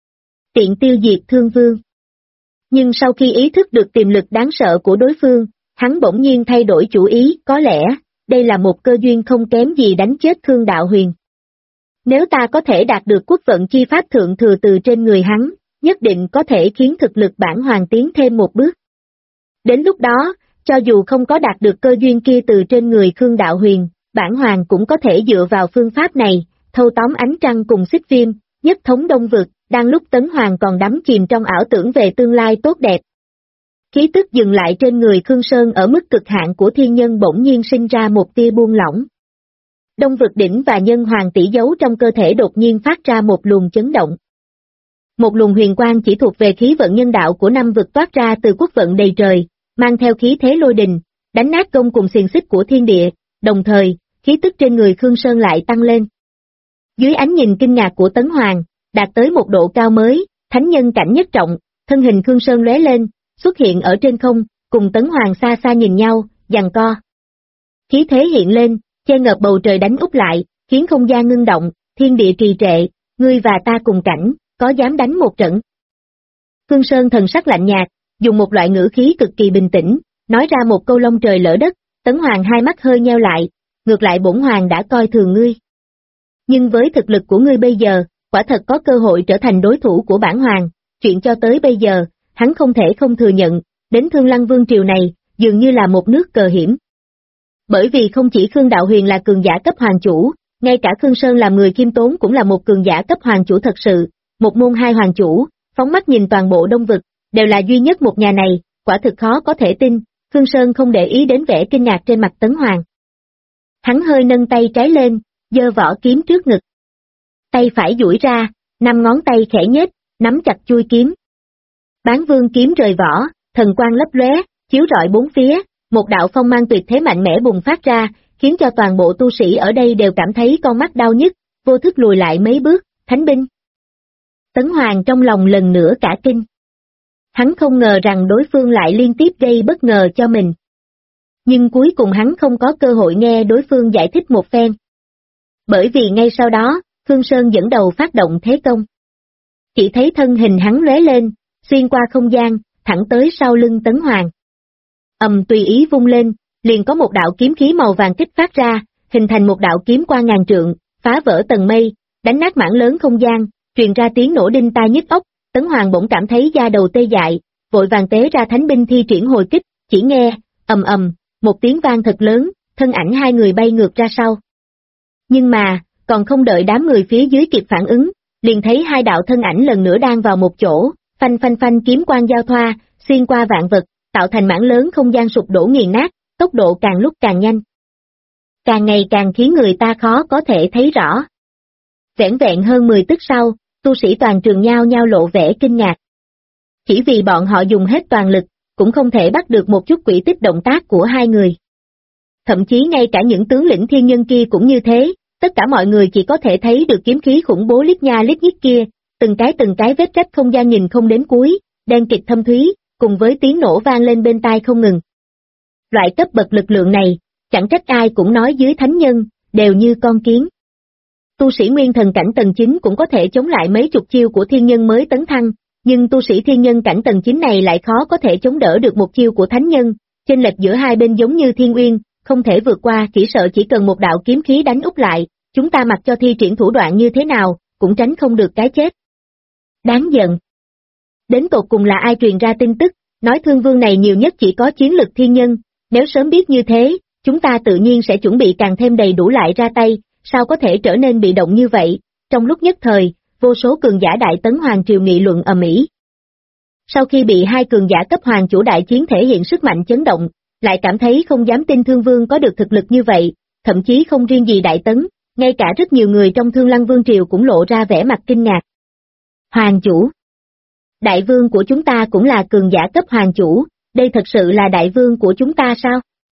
tiện tiêu diệt Thương Vương. Nhưng sau khi ý thức được tiềm lực đáng sợ của đối phương, hắn bỗng nhiên thay đổi chủ ý, có lẽ, đây là một cơ duyên không kém gì đánh chết Khương Đạo Huyền. Nếu ta có thể đạt được quốc vận chi pháp thượng thừa từ trên người hắn, nhất định có thể khiến thực lực bản hoàng tiến thêm một bước. Đến lúc đó, cho dù không có đạt được cơ duyên kia từ trên người Khương Đạo Huyền, bản hoàng cũng có thể dựa vào phương pháp này, thâu tóm ánh trăng cùng xích viêm, nhất thống đông vực, đang lúc Tấn Hoàng còn đắm chìm trong ảo tưởng về tương lai tốt đẹp. Khí tức dừng lại trên người Khương Sơn ở mức cực hạn của thiên nhân bỗng nhiên sinh ra một tia buông lỏng. Đông vực đỉnh và nhân hoàng tỷ dấu trong cơ thể đột nhiên phát ra một luồng chấn động. Một luồng huyền quang chỉ thuộc về khí vận nhân đạo của năm vực toát ra từ quốc vận đầy trời, mang theo khí thế lôi đình, đánh nát gông cùng xiềng xích của thiên địa, đồng thời, khí tức trên người Khương Sơn lại tăng lên. Dưới ánh nhìn kinh ngạc của Tấn Hoàng, đạt tới một độ cao mới, thánh nhân cảnh nhất trọng, thân hình Khương Sơn lóe lên, xuất hiện ở trên không, cùng Tấn Hoàng xa xa nhìn nhau, giằng co. Khí thế hiện lên, che ngợp bầu trời đánh úp lại, khiến không gian ngưng động, thiên địa trì trệ, ngươi và ta cùng cảnh, có dám đánh một trận? Khương Sơn thần sắc lạnh nhạt, dùng một loại ngữ khí cực kỳ bình tĩnh, nói ra một câu long trời lỡ đất. Tấn Hoàng hai mắt hơi nheo lại, ngược lại bổn hoàng đã coi thường ngươi. Nhưng với thực lực của ngươi bây giờ, quả thật có cơ hội trở thành đối thủ của bản hoàng, chuyện cho tới bây giờ, hắn không thể không thừa nhận, đến Thương Lăng Vương triều này, dường như là một nước cờ hiểm. Bởi vì không chỉ Khương Đạo Huyền là cường giả cấp hoàng chủ, ngay cả Khương Sơn làm người khiêm tốn cũng là một cường giả cấp hoàng chủ thật sự, một môn hai hoàng chủ, phóng mắt nhìn toàn bộ Đông vực, đều là duy nhất một nhà này, quả thực khó có thể tin. Khương Sơn không để ý đến vẻ kinh ngạc trên mặt Tấn Hoàng. Hắn hơi nâng tay trái lên, giơ vỏ kiếm trước ngực. Tay phải duỗi ra, 5 ngón tay khẽ nhếch, nắm chặt chuôi kiếm. Bán vương kiếm rời vỏ, thần quang lấp lóe, chiếu rọi bốn phía, một đạo phong mang tuyệt thế mạnh mẽ bùng phát ra, khiến cho toàn bộ tu sĩ ở đây đều cảm thấy con mắt đau nhức, vô thức lùi lại mấy bước, thánh binh. Tấn Hoàng trong lòng lần nữa cả kinh. Hắn không ngờ rằng đối phương lại liên tiếp gây bất ngờ cho mình. Nhưng cuối cùng hắn không có cơ hội nghe đối phương giải thích một phen. Bởi vì ngay sau đó, Khương Sơn dẫn đầu phát động thế công. Chỉ thấy thân hình hắn lóe lên, xuyên qua không gian, thẳng tới sau lưng Tấn Hoàng. Tùy ý vung lên, liền có một đạo kiếm khí màu vàng kích phát ra, hình thành một đạo kiếm qua ngàn trượng, phá vỡ tầng mây, đánh nát mảng lớn không gian, truyền ra tiếng nổ đinh tai nhức óc. Tấn Hoàng bỗng cảm thấy da đầu tê dại, vội vàng tế ra thánh binh thi triển hồi kích, chỉ nghe, một tiếng vang thật lớn, thân ảnh hai người bay ngược ra sau. Nhưng mà, còn không đợi đám người phía dưới kịp phản ứng, liền thấy hai đạo thân ảnh lần nữa đang vào một chỗ, phanh phanh phanh kiếm quang giao thoa, xuyên qua vạn vật, tạo thành mảng lớn không gian sụp đổ nghiền nát, tốc độ càng lúc càng nhanh. Càng ngày càng khiến người ta khó có thể thấy rõ. Vẻn vẹn hơn 10 tức sau, tu sĩ toàn trường nhao nhao lộ vẻ kinh ngạc. Chỉ vì bọn họ dùng hết toàn lực, cũng không thể bắt được một chút quỹ tích động tác của hai người. Thậm chí ngay cả những tướng lĩnh thiên nhân kia cũng như thế, tất cả mọi người chỉ có thể thấy được kiếm khí khủng bố lít nha lít nhít kia, từng cái vết rách không gian nhìn không đến cuối, đen kịt thâm thúy, cùng với tiếng nổ vang lên bên tai không ngừng. Loại cấp bậc lực lượng này, chẳng trách ai cũng nói dưới thánh nhân, đều như con kiến. Tu sĩ nguyên thần cảnh tầng 9 cũng có thể chống lại mấy chục chiêu của thiên nhân mới tấn thăng, nhưng tu sĩ thiên nhân cảnh tầng 9 này lại khó có thể chống đỡ được một chiêu của thánh nhân, chênh lệch giữa hai bên giống như thiên uyên, không thể vượt qua, chỉ sợ chỉ cần một đạo kiếm khí đánh úp lại, chúng ta mặc cho thi triển thủ đoạn như thế nào, cũng tránh không được cái chết. Đáng giận. Đến tột cùng là ai truyền ra tin tức, nói Thương Vương này nhiều nhất chỉ có chiến lực thiên nhân, nếu sớm biết như thế, chúng ta tự nhiên sẽ chuẩn bị càng thêm đầy đủ lại ra tay, sao có thể trở nên bị động như vậy. Trong lúc nhất thời, vô số cường giả Đại Tấn Hoàng triều nghị luận ầm ĩ. Sau khi bị hai cường giả cấp hoàng chủ đại chiến thể hiện sức mạnh chấn động, lại cảm thấy không dám tin Thương Vương có được thực lực như vậy, thậm chí không riêng gì Đại Tấn, ngay cả rất nhiều người trong Thương Lăng Vương triều cũng lộ ra vẻ mặt kinh ngạc. Hoàng chủ, đại vương của chúng ta cũng là cường giả cấp hoàng chủ, đây thật sự là đại vương của chúng ta sao?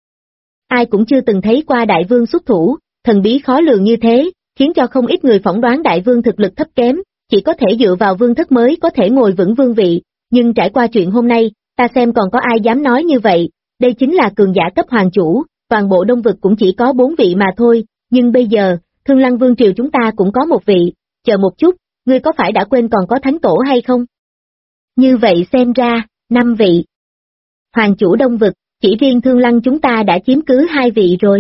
Ai cũng chưa từng thấy qua đại vương xuất thủ, thần bí khó lường như thế, khiến cho không ít người phỏng đoán đại vương thực lực thấp kém, chỉ có thể dựa vào vương thất mới có thể ngồi vững vương vị, nhưng trải qua chuyện hôm nay, ta xem còn có ai dám nói như vậy, đây chính là cường giả cấp hoàng chủ, toàn bộ Đông vực cũng chỉ có 4 vị mà thôi, nhưng bây giờ, Thương Lăng Vương triều chúng ta cũng có một vị, chờ một chút, ngươi có phải đã quên còn có thánh tổ hay không? Như vậy xem ra, 5 vị. Hoàng chủ Đông vực, chỉ riêng Thương Lăng chúng ta đã chiếm cứ 2 vị rồi.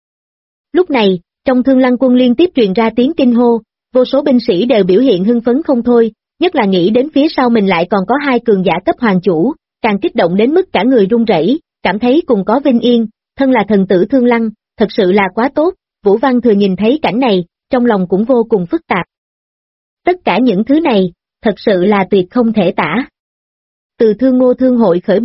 Lúc này, trong Thương Lăng quân liên tiếp truyền ra tiếng kinh hô, vô số binh sĩ đều biểu hiện hưng phấn không thôi, nhất là nghĩ đến phía sau mình lại còn có 2 cường giả cấp hoàng chủ, càng kích động đến mức cả người run rẩy, cảm thấy cùng có vinh yên, thân là thần tử Thương Lăng, thật sự là quá tốt. Vũ Văn Thừa nhìn thấy cảnh này, trong lòng cũng vô cùng phức tạp. Tất cả những thứ này, thật sự là tuyệt không thể tả. Từ Thương Ngô Thương hội khởi binh,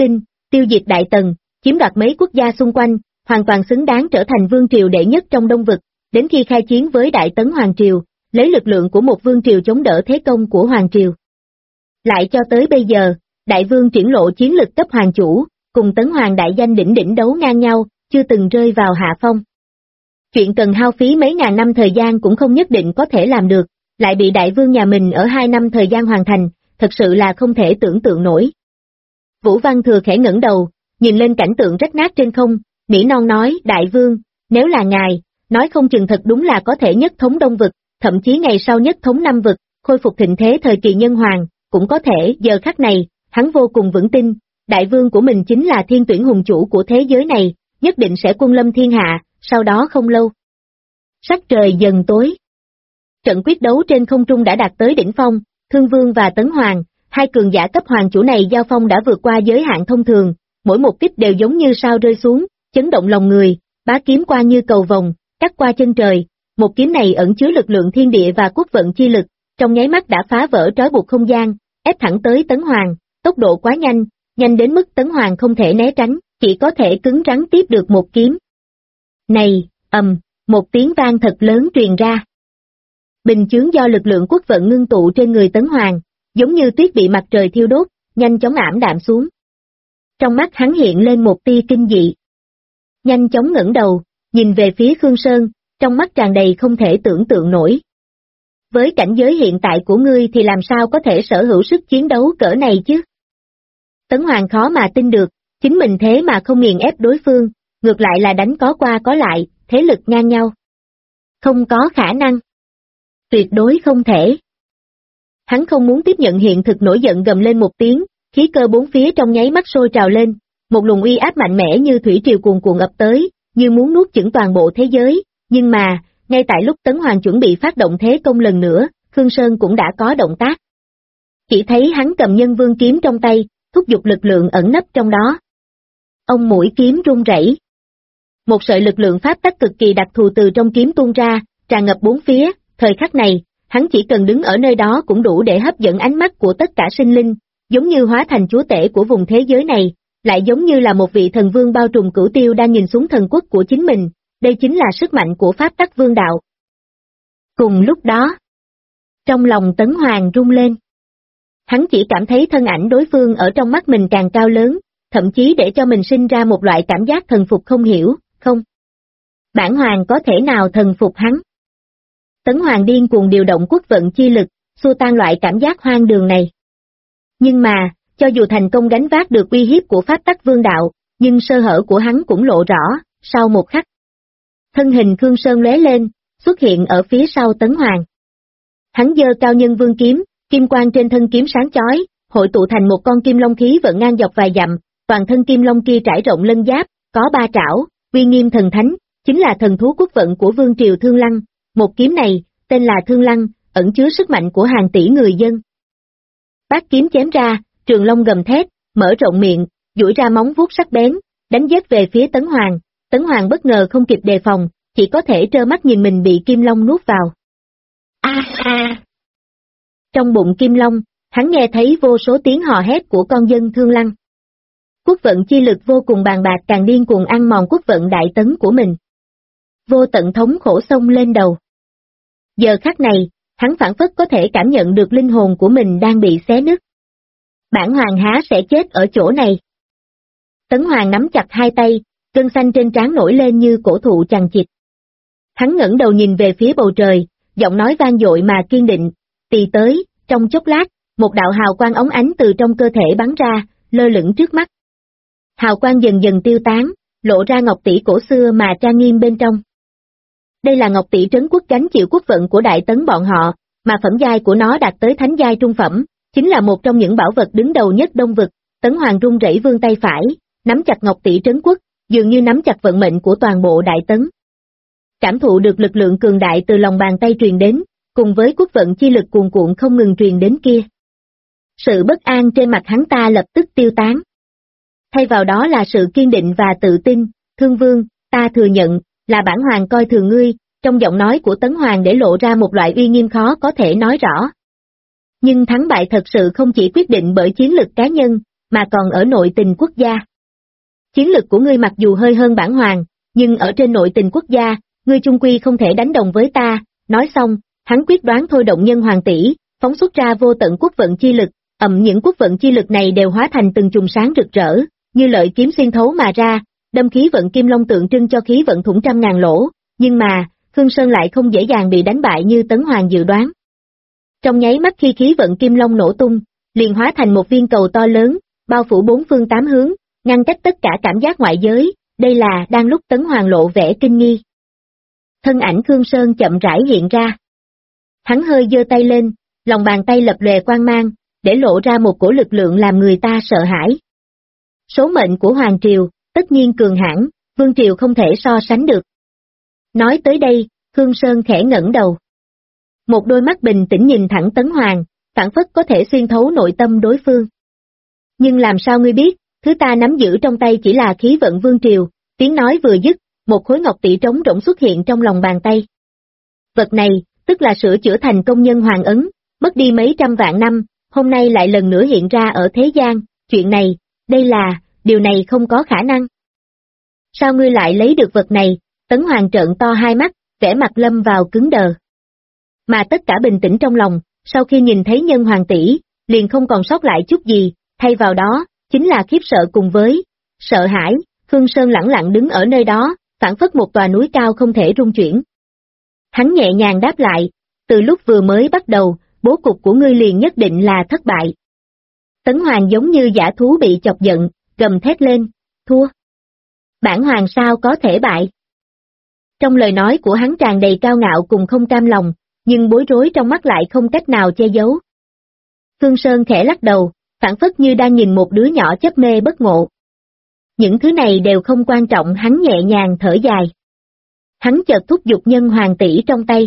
tiêu diệt Đại Tần, chiếm đoạt mấy quốc gia xung quanh, hoàn toàn xứng đáng trở thành vương triều đệ nhất trong Đông Vực, đến khi khai chiến với Đại Tấn Hoàng Triều, lấy lực lượng của một vương triều chống đỡ thế công của Hoàng Triều. Lại cho tới bây giờ, Đại Vương triển lộ chiến lực cấp hoàng chủ, cùng Tấn Hoàng đại danh đỉnh đỉnh đấu ngang nhau, chưa từng rơi vào hạ phong. Chuyện cần hao phí mấy ngàn năm thời gian cũng không nhất định có thể làm được, lại bị Đại Vương nhà mình ở 2 năm thời gian hoàn thành, thật sự là không thể tưởng tượng nổi. Vũ Văn Thừa khẽ ngẩng đầu, nhìn lên cảnh tượng rách nát trên không, nỉ non nói, Đại Vương, nếu là ngài, nói không chừng thật đúng là có thể nhất thống Đông Vực, thậm chí ngày sau nhất thống Nam Vực, khôi phục thịnh thế thời kỳ nhân hoàng, cũng có thể. Giờ khắc này, hắn vô cùng vững tin, Đại Vương của mình chính là thiên tuyển hùng chủ của thế giới này, nhất định sẽ quân lâm thiên hạ. Sau đó không lâu, sắc trời dần tối. Trận quyết đấu trên không trung đã đạt tới đỉnh phong, Thương Vương và Tấn Hoàng, hai cường giả cấp hoàng chủ này giao phong đã vượt qua giới hạn thông thường, mỗi một kích đều giống như sao rơi xuống, chấn động lòng người, bá kiếm qua như cầu vồng, cắt qua chân trời, một kiếm này ẩn chứa lực lượng thiên địa và quốc vận chi lực, trong nháy mắt đã phá vỡ trói buộc không gian, ép thẳng tới Tấn Hoàng, tốc độ quá nhanh, nhanh đến mức Tấn Hoàng không thể né tránh, chỉ có thể cứng rắn tiếp được một kiếm. Này, một tiếng vang thật lớn truyền ra. Bình chướng do lực lượng quốc vận ngưng tụ trên người Tấn Hoàng, giống như tuyết bị mặt trời thiêu đốt, nhanh chóng ảm đạm xuống. Trong mắt hắn hiện lên một tia kinh dị. Nhanh chóng ngẩng đầu, nhìn về phía Khương Sơn, trong mắt tràn đầy không thể tưởng tượng nổi. Với cảnh giới hiện tại của ngươi thì làm sao có thể sở hữu sức chiến đấu cỡ này chứ? Tấn Hoàng khó mà tin được, chính mình thế mà không nghiền ép đối phương, ngược lại là đánh có qua có lại, thế lực ngang nhau. Không có khả năng. Tuyệt đối không thể. Hắn không muốn tiếp nhận hiện thực, nổi giận gầm lên một tiếng, khí cơ bốn phía trong nháy mắt sôi trào lên, một luồng uy áp mạnh mẽ như thủy triều cuồn cuộn ập tới, như muốn nuốt chửng toàn bộ thế giới, nhưng mà, ngay tại lúc Tấn Hoàng chuẩn bị phát động thế công lần nữa, Khương Sơn cũng đã có động tác. Chỉ thấy hắn cầm Nhân Vương kiếm trong tay, thúc giục lực lượng ẩn nấp trong đó. Ông mũi kiếm rung rẩy. Một sợi lực lượng pháp tắc cực kỳ đặc thù từ trong kiếm tuôn ra, tràn ngập bốn phía, thời khắc này, hắn chỉ cần đứng ở nơi đó cũng đủ để hấp dẫn ánh mắt của tất cả sinh linh, giống như hóa thành chúa tể của vùng thế giới này, lại giống như là một vị thần vương bao trùm cửu tiêu đang nhìn xuống thần quốc của chính mình, đây chính là sức mạnh của pháp tắc vương đạo. Cùng lúc đó, trong lòng Tấn Hoàng rung lên. Hắn chỉ cảm thấy thân ảnh đối phương ở trong mắt mình càng cao lớn, thậm chí để cho mình sinh ra một loại cảm giác thần phục không hiểu, không. Bản Hoàng có thể nào thần phục hắn? Tấn Hoàng điên cuồng điều động quốc vận chi lực, xua tan loại cảm giác hoang đường này. Nhưng mà, cho dù thành công gánh vác được uy hiếp của pháp tắc vương đạo, nhưng sơ hở của hắn cũng lộ rõ, sau một khắc. Thân hình Khương Sơn lóe lên, xuất hiện ở phía sau Tấn Hoàng. Hắn giơ cao Nhân Vương kiếm, kim quang trên thân kiếm sáng chói, hội tụ thành một con kim long khí vận ngang dọc vài dặm, toàn thân kim long kia trải rộng lân giáp, có 3 trảo, uy nghiêm thần thánh, chính là thần thú quốc vận của vương triều Thương Lăng. Một kiếm này, tên là Thương Lăng, ẩn chứa sức mạnh của hàng tỷ người dân. Bát kiếm chém ra, trường long gầm thét, mở rộng miệng, duỗi ra móng vuốt sắc bén, đánh giết về phía Tấn Hoàng. Tấn Hoàng bất ngờ không kịp đề phòng, chỉ có thể trơ mắt nhìn mình bị kim long nuốt vào. Trong bụng kim long, hắn nghe thấy vô số tiếng hò hét của con dân Thương Lăng. Quốc vận chi lực vô cùng bàn bạc càng điên cuồng ăn mòn quốc vận đại tấn của mình. Vô tận thống khổ xông lên đầu. Giờ khắc này, hắn phảng phất có thể cảm nhận được linh hồn của mình đang bị xé nứt. Bản Hoàng há sẽ chết ở chỗ này. Tấn Hoàng nắm chặt hai tay, gân xanh trên trán nổi lên như cổ thụ chằng chịt. Hắn ngẩng đầu nhìn về phía bầu trời, giọng nói vang dội mà kiên định, tì tới, trong chốc lát, một đạo hào quang óng ánh từ trong cơ thể bắn ra, lơ lửng trước mắt. Hào quang dần dần tiêu tán, lộ ra ngọc tỷ cổ xưa mà trang nghiêm bên trong. Đây là ngọc tỷ trấn quốc gánh chịu quốc vận của đại tấn bọn họ, mà phẩm giai của nó đạt tới thánh giai trung phẩm, chính là một trong những bảo vật đứng đầu nhất Đông Vực. Tấn Hoàng run rẩy vươn tay phải, nắm chặt ngọc tỷ trấn quốc, dường như nắm chặt vận mệnh của toàn bộ đại tấn. Cảm thụ được lực lượng cường đại từ lòng bàn tay truyền đến, cùng với quốc vận chi lực cuồn cuộn không ngừng truyền đến kia. Sự bất an trên mặt hắn ta lập tức tiêu tán. Thay vào đó là sự kiên định và tự tin. Thương Vương, ta thừa nhận, là bản Hoàng coi thường ngươi, trong giọng nói của Tấn Hoàng để lộ ra một loại uy nghiêm khó có thể nói rõ. Nhưng thắng bại thật sự không chỉ quyết định bởi chiến lực cá nhân, mà còn ở nội tình quốc gia. Chiến lực của ngươi mặc dù hơi hơn bản hoàng, nhưng ở trên nội tình quốc gia, ngươi chung quy không thể đánh đồng với ta. Nói xong, hắn quyết đoán thôi động nhân hoàng tỷ, phóng xuất ra vô tận quốc vận chi lực, những quốc vận chi lực này đều hóa thành từng chùm sáng rực rỡ, như lợi kiếm xuyên thấu mà ra, đâm khí vận kim long tượng trưng cho khí vận thủng trăm ngàn lỗ, nhưng mà, Khương Sơn lại không dễ dàng bị đánh bại như Tấn Hoàng dự đoán. Trong nháy mắt khi khí vận kim long nổ tung, liền hóa thành một viên cầu to lớn, bao phủ bốn phương tám hướng, ngăn cách tất cả cảm giác ngoại giới, đây là đang lúc Tấn Hoàng lộ vẻ kinh nghi. Thân ảnh Khương Sơn chậm rãi hiện ra. Hắn hơi giơ tay lên, lòng bàn tay lập lòe quang mang, để lộ ra một cổ lực lượng làm người ta sợ hãi. Số mệnh của Hoàng Triều, tất nhiên cường hãn, Vương Triều không thể so sánh được. Nói tới đây, Khương Sơn khẽ ngẩng đầu. Một đôi mắt bình tĩnh nhìn thẳng Tấn Hoàng, phảng phất có thể xuyên thấu nội tâm đối phương. Nhưng làm sao ngươi biết, thứ ta nắm giữ trong tay chỉ là khí vận Vương Triều, tiếng nói vừa dứt, một khối ngọc tỷ trống rỗng xuất hiện trong lòng bàn tay. Vật này, tức là sửa chữa thành công nhân hoàng ấn, mất đi mấy trăm vạn năm, hôm nay lại lần nữa hiện ra ở thế gian, chuyện này, điều này không có khả năng. Sao ngươi lại lấy được vật này? Tấn Hoàng trợn to hai mắt, vẻ mặt lâm vào cứng đờ. Mà tất cả bình tĩnh trong lòng, sau khi nhìn thấy nhân hoàng tỷ, liền không còn sót lại chút gì, thay vào đó, chính là khiếp sợ cùng với sợ hãi. Khương Sơn lẳng lặng đứng ở nơi đó, phảng phất một tòa núi cao không thể rung chuyển. Hắn nhẹ nhàng đáp lại, từ lúc vừa mới bắt đầu, bố cục của ngươi liền nhất định là thất bại. Tấn Hoàng giống như dã thú bị chọc giận, gầm thét lên, thua. Bản hoàng sao có thể bại? Trong lời nói của hắn tràn đầy cao ngạo cùng không cam lòng, nhưng bối rối trong mắt lại không cách nào che giấu. Khương Sơn khẽ lắc đầu, phảng phất như đang nhìn một đứa nhỏ chấp mê bất ngộ. Những thứ này đều không quan trọng, hắn nhẹ nhàng thở dài. Hắn chợt thúc giục nhân hoàng tỷ trong tay.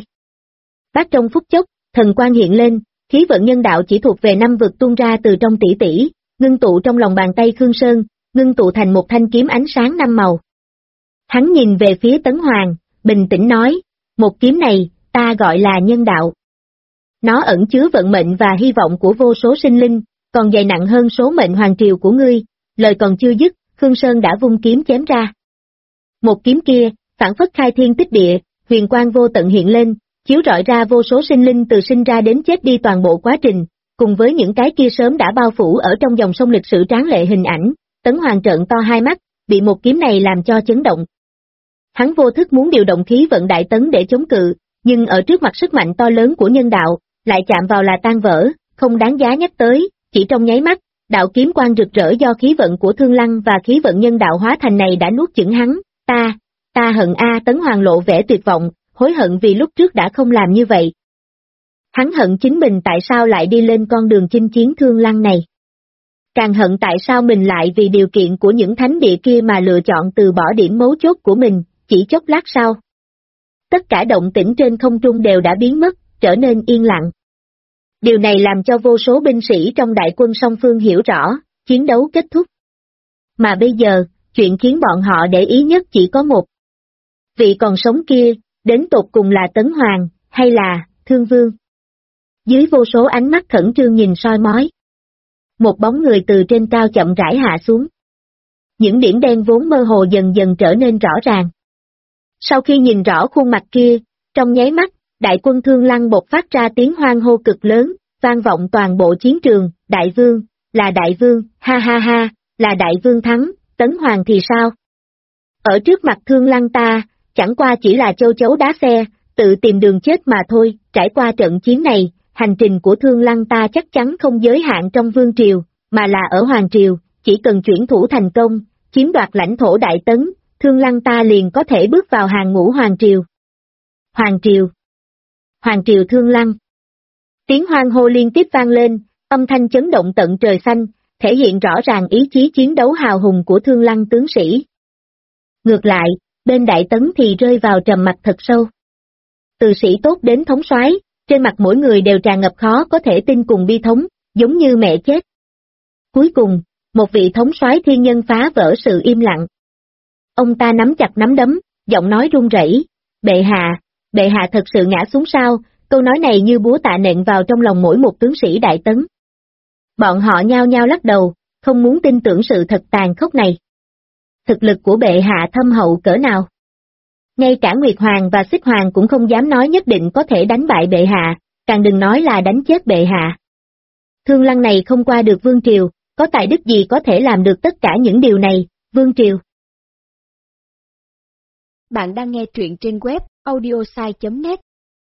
Bát trong phút chốc, thần quang hiện lên, khí vận nhân đạo chỉ thuộc về năm vực tuôn ra từ trong tỷ tỷ, ngưng tụ trong lòng bàn tay Khương Sơn, ngưng tụ thành một thanh kiếm ánh sáng năm màu. Hắn nhìn về phía Tấn Hoàng, bình tĩnh nói, một kiếm này, ta gọi là nhân đạo. Nó ẩn chứa vận mệnh và hy vọng của vô số sinh linh, còn dày nặng hơn số mệnh hoàng triều của ngươi. Lời còn chưa dứt, Khương Sơn đã vung kiếm chém ra. Một kiếm kia, phảng phất khai thiên tích địa, huyền quang vô tận hiện lên, chiếu rọi ra vô số sinh linh từ sinh ra đến chết đi toàn bộ quá trình, cùng với những cái kia sớm đã bao phủ ở trong dòng sông lịch sử tráng lệ hình ảnh. Tấn Hoàng trợn to hai mắt, bị một kiếm này làm cho chấn động. Hắn vô thức muốn điều động khí vận đại tấn để chống cự, nhưng ở trước mặt sức mạnh to lớn của nhân đạo, lại chạm vào là tan vỡ, không đáng giá nhắc tới. Chỉ trong nháy mắt, đạo kiếm quang rực rỡ do khí vận của Thương Lăng và khí vận nhân đạo hóa thành này đã nuốt chửng hắn. Ta hận a. Tấn Hoàng lộ vẻ tuyệt vọng, hối hận vì lúc trước đã không làm như vậy. Hắn hận chính mình tại sao lại đi lên con đường chinh chiến Thương Lăng này. Càng hận tại sao mình lại vì điều kiện của những thánh địa kia mà lựa chọn từ bỏ điểm mấu chốt của mình. Chỉ chốc lát sau, tất cả động tĩnh trên không trung đều đã biến mất, trở nên yên lặng. Điều này làm cho vô số binh sĩ trong đại quân song phương hiểu rõ, chiến đấu kết thúc. Mà bây giờ, chuyện khiến bọn họ để ý nhất chỉ có một. Vị còn sống kia, đến tột cùng là Tấn Hoàng, hay là Thương Vương? Dưới vô số ánh mắt khẩn trương nhìn soi mói, một bóng người từ trên cao chậm rãi hạ xuống. Những điểm đen vốn mơ hồ dần dần trở nên rõ ràng. Sau khi nhìn rõ khuôn mặt kia, trong nháy mắt, đại quân Thương Lăng bộc phát ra tiếng hoan hô cực lớn, vang vọng toàn bộ chiến trường. Đại vương, là đại vương, ha ha ha, là đại vương thắng. Tấn Hoàng thì sao? Ở trước mặt Thương Lăng ta, chẳng qua chỉ là châu chấu đá xe, tự tìm đường chết mà thôi. Trải qua trận chiến này, hành trình của Thương Lăng ta chắc chắn không giới hạn trong vương triều, mà là ở hoàng triều. Chỉ cần chuyển thủ thành công, chiếm đoạt lãnh thổ Đại Tấn, Thương Lăng ta liền có thể bước vào hàng ngũ hoàng triều. Hoàng triều Thương Lăng. Tiếng hoan hô liên tiếp vang lên, âm thanh chấn động tận trời xanh, thể hiện rõ ràng ý chí chiến đấu hào hùng của Thương Lăng tướng sĩ. Ngược lại, bên Đại Tấn thì rơi vào trầm mặc thật sâu. Từ sĩ tốt đến thống soái, trên mặt mỗi người đều tràn ngập khó có thể tin cùng bi thống, giống như mẹ chết. Cuối cùng, một vị thống soái thiên nhân phá vỡ sự im lặng. Ông ta nắm chặt nắm đấm, giọng nói run rẩy, bệ hạ thật sự ngã xuống sao? Câu nói này như búa tạ nện vào trong lòng mỗi một tướng sĩ Đại Tấn. Bọn họ nhao nhao lắc đầu, không muốn tin tưởng sự thật tàn khốc này. thực lực của bệ hạ thâm hậu cỡ nào. Ngay cả Nguyệt Hoàng và Xích Hoàng cũng không dám nói nhất định có thể đánh bại bệ hạ, càng đừng nói là đánh chết bệ hạ. Thương Lăng này không qua được Vương Triều, có tài đức gì có thể làm được tất cả những điều này, Vương Triều. Bạn đang nghe truyện trên web audiosai.net.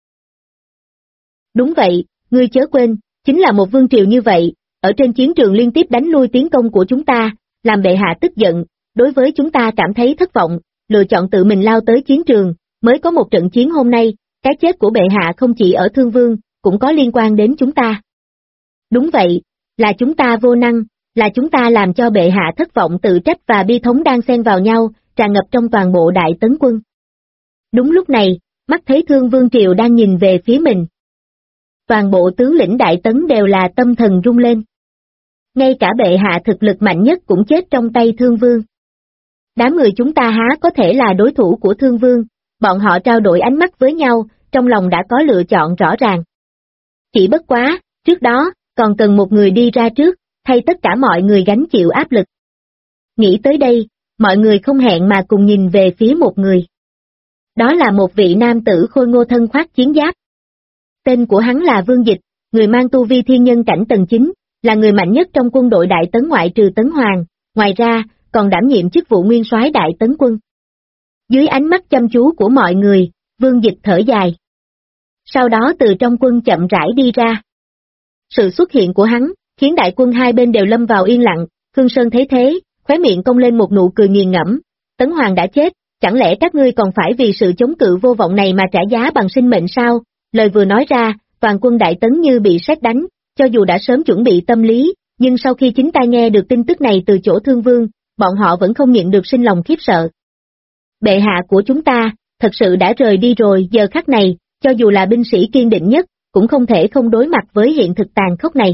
Đúng vậy, ngươi chớ quên, chính là một Vương Triều như vậy, ở trên chiến trường liên tiếp đánh lui tiến công của chúng ta, làm bệ hạ tức giận, đối với chúng ta cảm thấy thất vọng, lựa chọn tự mình lao tới chiến trường, mới có một trận chiến hôm nay, cái chết của bệ hạ không chỉ ở Thương Vương, cũng có liên quan đến chúng ta. Đúng vậy, là chúng ta vô năng, là chúng ta làm cho bệ hạ thất vọng, tự trách và bi thống đang xen vào nhau, tràn ngập trong toàn bộ Đại Tấn quân. Đúng lúc này, mắt thấy Thương Vương Triều đang nhìn về phía mình. Toàn bộ tướng lĩnh Đại Tấn đều là tâm thần rung lên. Ngay cả bệ hạ thực lực mạnh nhất cũng chết trong tay Thương Vương. Đám người chúng ta há có thể là đối thủ của Thương Vương, bọn họ trao đổi ánh mắt với nhau, trong lòng đã có lựa chọn rõ ràng. Chỉ bất quá, trước đó, còn cần một người đi ra trước, thay tất cả mọi người gánh chịu áp lực. Nghĩ tới đây, mọi người không hẹn mà cùng nhìn về phía một người. Đó là một vị nam tử khôi ngô thân khoác chiến giáp. Tên của hắn là Vương Dịch, người mang tu vi thiên nhân cảnh tầng 9, là người mạnh nhất trong quân đội Đại Tấn ngoại trừ Tấn Hoàng, ngoài ra, còn đảm nhiệm chức vụ nguyên soái Đại Tấn quân. Dưới ánh mắt chăm chú của mọi người, Vương Dịch thở dài. Sau đó từ trong quân chậm rãi đi ra. Sự xuất hiện của hắn, khiến đại quân hai bên đều lâm vào yên lặng, Khương Sơn thấy thế, khóe miệng cong lên một nụ cười nghiền ngẫm, Tấn Hoàng đã chết, chẳng lẽ các ngươi còn phải vì sự chống cự vô vọng này mà trả giá bằng sinh mệnh sao? Lời vừa nói ra, toàn quân Đại Tấn như bị sét đánh, cho dù đã sớm chuẩn bị tâm lý, nhưng sau khi chính tai nghe được tin tức này từ chỗ Thương Vương, bọn họ vẫn không nhịn được sinh lòng khiếp sợ. Bệ hạ của chúng ta, thật sự đã rời đi rồi, giờ khắc này, cho dù là binh sĩ kiên định nhất, cũng không thể không đối mặt với hiện thực tàn khốc này.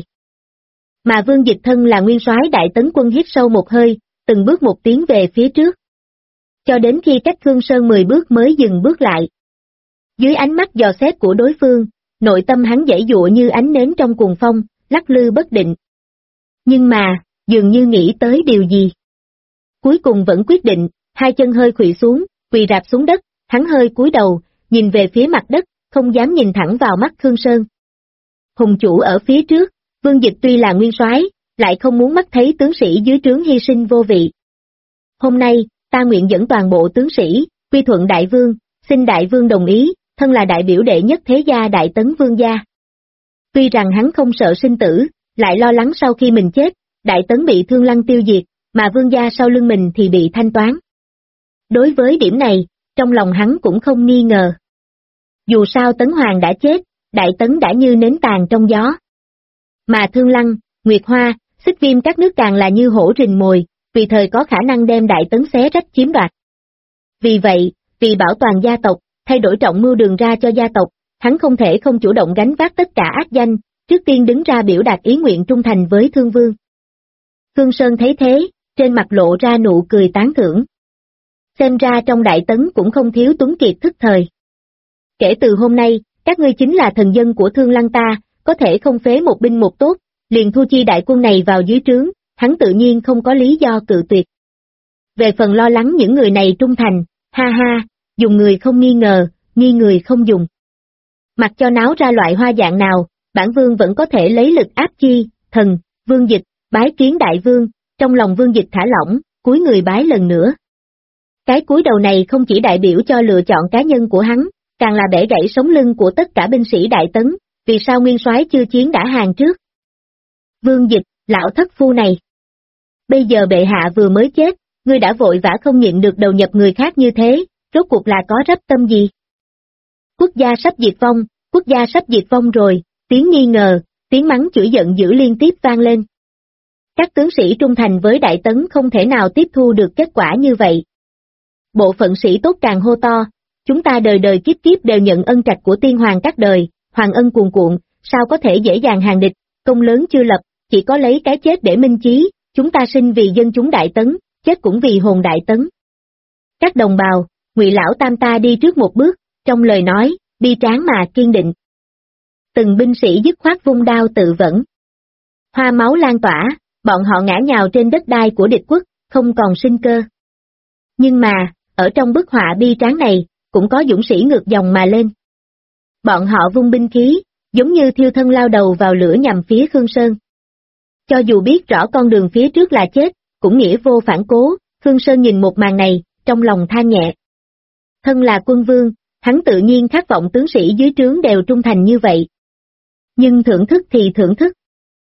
Mà Vương Dịch thân là nguyên soái Đại Tấn quân hít sâu một hơi, từng bước một tiến về phía trước. Cho đến khi cách Khương Sơn 10 bước mới dừng bước lại. Dưới ánh mắt dò xét của đối phương, nội tâm hắn giãy giụa như ánh nến trong cuồng phong, lắc lư bất định. Nhưng mà, dường như nghĩ tới điều gì. Cuối cùng vẫn quyết định, hai chân hơi khuỵu xuống, quỳ rạp xuống đất, hắn hơi cúi đầu, nhìn về phía mặt đất, không dám nhìn thẳng vào mắt Khương Sơn. Hùng chủ ở phía trước, Vương Dịch tuy là nguyên soái, lại không muốn mắt thấy tướng sĩ dưới trướng hy sinh vô vị. Hôm nay, ta nguyện dẫn toàn bộ tướng sĩ, quy thuận đại vương, xin đại vương đồng ý, thân là đại biểu đệ nhất thế gia Đại Tấn vương gia. Tuy rằng hắn không sợ sinh tử, lại lo lắng sau khi mình chết, Đại Tấn bị Thương Lăng tiêu diệt, mà vương gia sau lưng mình thì bị thanh toán. Đối với điểm này, trong lòng hắn cũng không nghi ngờ. Dù sao Tấn Hoàng đã chết, Đại Tấn đã như nến tàn trong gió. Mà Thương Lăng, Nguyệt Hoa, Xích Viêm các nước càng là như hổ rình mồi, tùy thời có khả năng đem Đại Tấn xé rách chiếm đoạt. Vì vậy, vì bảo toàn gia tộc, thay đổi trọng mưu đường ra cho gia tộc, hắn không thể không chủ động gánh vác tất cả ác danh, trước tiên đứng ra biểu đạt ý nguyện trung thành với Thương Vương. Khương Sơn thấy thế, trên mặt lộ ra nụ cười tán thưởng. Xem ra trong Đại Tấn cũng không thiếu tuấn kiệt thức thời. Kể từ hôm nay, các ngươi chính là thần dân của Thương Lăng ta, có thể không phế một binh một tốt, liền thu chi đại quân này vào dưới trướng, hắn tự nhiên không có lý do cự tuyệt. Về phần lo lắng những người này trung thành, ha ha, dùng người không nghi ngờ, nghi người không dùng. Mặc cho náo ra loại hoa dạng nào, bản vương vẫn có thể lấy lực áp chi, thần, Vương Dịch, bái kiến đại vương, trong lòng Vương Dịch thả lỏng, cúi người bái lần nữa. Cái cúi đầu này không chỉ đại biểu cho lựa chọn cá nhân của hắn, càng là bẻ gãy sống lưng của tất cả binh sĩ Đại Tấn, vì sao nguyên soái chưa chiến đã hàng trước. Vương Dịch, lão thất phu này. Bây giờ bệ hạ vừa mới chết, ngươi đã vội vã không nhịn được đầu nhập người khác như thế, rốt cuộc là có rắp tâm gì? Quốc gia sắp diệt vong, quốc gia sắp diệt vong rồi, tiếng nghi ngờ, tiếng mắng chửi giận dữ liên tiếp vang lên. Các tướng sĩ trung thành với Đại Tấn không thể nào tiếp thu được kết quả như vậy. Bộ phận sĩ tốt càng hô to, chúng ta đời đời kiếp kiếp đều nhận ân trạch của tiên hoàng các đời, hoàng ân cuồn cuộn, sao có thể dễ dàng hàng địch, công lớn chưa lập, chỉ có lấy cái chết để minh chí, chúng ta sinh vì dân chúng Đại Tấn, chết cũng vì hồn Đại Tấn. Các đồng bào, Ngụy lão tam ta đi trước một bước, trong lời nói, bi tráng mà kiên định. Từng binh sĩ dứt khoát vung đao tự vẫn. Hoa máu lan tỏa, bọn họ ngã nhào trên đất đai của địch quốc, không còn sinh cơ. Nhưng mà, ở trong bức họa bi tráng này, cũng có dũng sĩ ngược dòng mà lên. Bọn họ vung binh khí, giống như thiêu thân lao đầu vào lửa nhằm phía Khương Sơn. Cho dù biết rõ con đường phía trước là chết, cũng nghĩa vô phản cố, Khương Sơn nhìn một màn này, trong lòng than nhẹ. Thân là quân vương, hắn tự nhiên khát vọng tướng sĩ dưới trướng đều trung thành như vậy. Nhưng thưởng thức thì thưởng thức.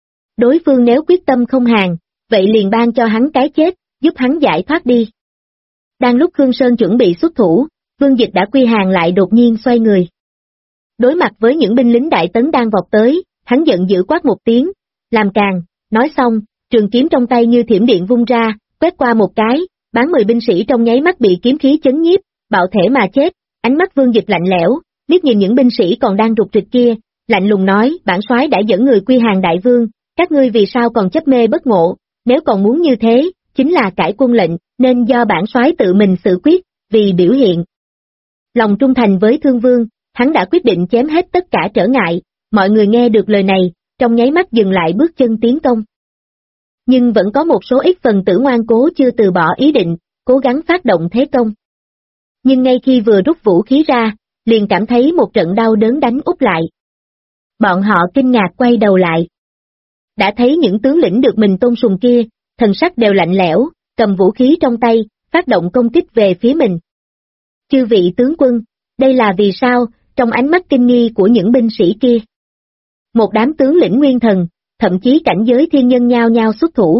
Đối phương nếu quyết tâm không hàng, vậy liền ban cho hắn cái chết, giúp hắn giải thoát đi. Đang lúc Khương Sơn chuẩn bị xuất thủ, Vương Dịch đã quy hàng lại đột nhiên xoay người. Đối mặt với những binh lính Đại Tấn đang vọt tới, hắn giận dữ quát một tiếng, làm càng, nói xong, trường kiếm trong tay như thiểm điện vung ra, quét qua một cái, bán 10 binh sĩ trong nháy mắt bị kiếm khí chấn nhiếp, bạo thể mà chết. Ánh mắt Vương Dịch lạnh lẽo, liếc nhìn những binh sĩ còn đang rụt rịch kia, lạnh lùng nói, bản soái đã dẫn người quy hàng đại vương, các ngươi vì sao còn chấp mê bất ngộ, nếu còn muốn như thế, chính là cải quân lệnh, nên do bản soái tự mình xử quyết, vì biểu hiện lòng trung thành với Thương Vương, hắn đã quyết định chém hết tất cả trở ngại. Mọi người nghe được lời này, trong nháy mắt dừng lại bước chân tiến công. Nhưng vẫn có một số ít phần tử ngoan cố chưa từ bỏ ý định, cố gắng phát động thế công. Nhưng ngay khi vừa rút vũ khí ra, liền cảm thấy một trận đau đớn đánh úp lại. Bọn họ kinh ngạc quay đầu lại. Đã thấy những tướng lĩnh được mình tôn sùng kia, thần sắc đều lạnh lẽo, cầm vũ khí trong tay, phát động công kích về phía mình. Chư vị tướng quân, đây là vì sao, trong ánh mắt kinh nghi của những binh sĩ kia. Một đám tướng lĩnh nguyên thần, thậm chí cảnh giới thiên nhân nhao nhao xuất thủ.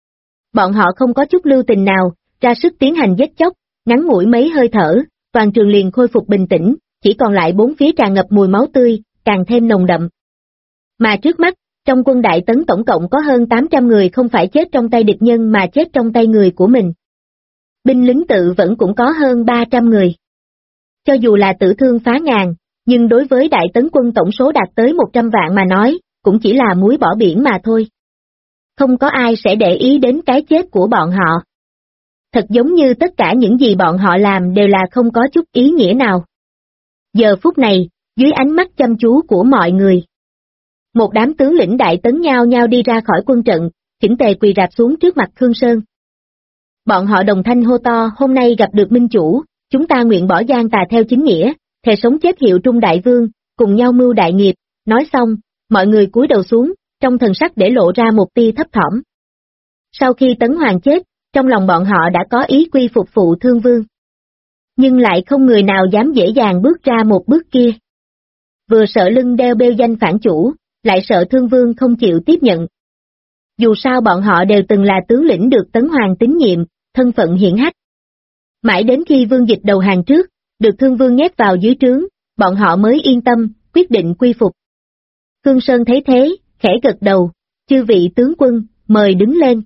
Bọn họ không có chút lưu tình nào, ra sức tiến hành giết chóc, ngắn ngủi mấy hơi thở, toàn trường liền khôi phục bình tĩnh, chỉ còn lại bốn phía tràn ngập mùi máu tươi, càng thêm nồng đậm. Mà trước mắt, trong quân Đại Tấn tổng cộng có hơn 800 người không phải chết trong tay địch nhân mà chết trong tay người của mình. Binh lính tự vẫn cũng có hơn 300 người. Cho dù là tử thương phá ngàn, nhưng đối với Đại Tấn quân tổng số đạt tới 100 vạn mà nói, cũng chỉ là muối bỏ biển mà thôi. Không có ai sẽ để ý đến cái chết của bọn họ. Thật giống như tất cả những gì bọn họ làm đều là không có chút ý nghĩa nào. Giờ phút này, dưới ánh mắt chăm chú của mọi người, một đám tướng lĩnh Đại Tấn nhao nhao đi ra khỏi quân trận, chỉnh tề quỳ rạp xuống trước mặt Khương Sơn. Bọn họ đồng thanh hô to, hôm nay gặp được minh chủ, chúng ta nguyện bỏ gian tà theo chính nghĩa, thề sống chết hiệu trung đại vương, cùng nhau mưu đại nghiệp. Nói xong, mọi người cúi đầu xuống, trong thần sắc để lộ ra một tia thấp thỏm. Sau khi Tấn Hoàng chết, trong lòng bọn họ đã có ý quy phục phụ Thương Vương. Nhưng lại không người nào dám dễ dàng bước ra một bước kia. Vừa sợ lưng đeo bêu danh phản chủ, lại sợ Thương Vương không chịu tiếp nhận. Dù sao bọn họ đều từng là tướng lĩnh được Tấn Hoàng tín nhiệm, thân phận hiển hách. Mãi đến khi Vương Dịch đầu hàng trước, được Thương Vương nhét vào dưới trướng, bọn họ mới yên tâm, quyết định quy phục. Khương Sơn thấy thế, khẽ gật đầu, chư vị tướng quân, mời đứng lên.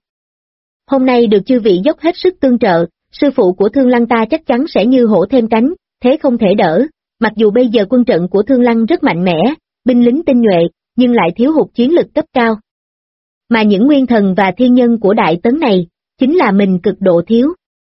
Hôm nay được chư vị dốc hết sức tương trợ, sư phụ của Thương Lăng ta chắc chắn sẽ như hổ thêm cánh, thế không thể đỡ. Mặc dù bây giờ quân trận của Thương Lăng rất mạnh mẽ, binh lính tinh nhuệ, nhưng lại thiếu hụt chiến lực cấp cao. Mà những nguyên thần và thiên nhân của Đại Tấn này, chính là mình cực độ thiếu.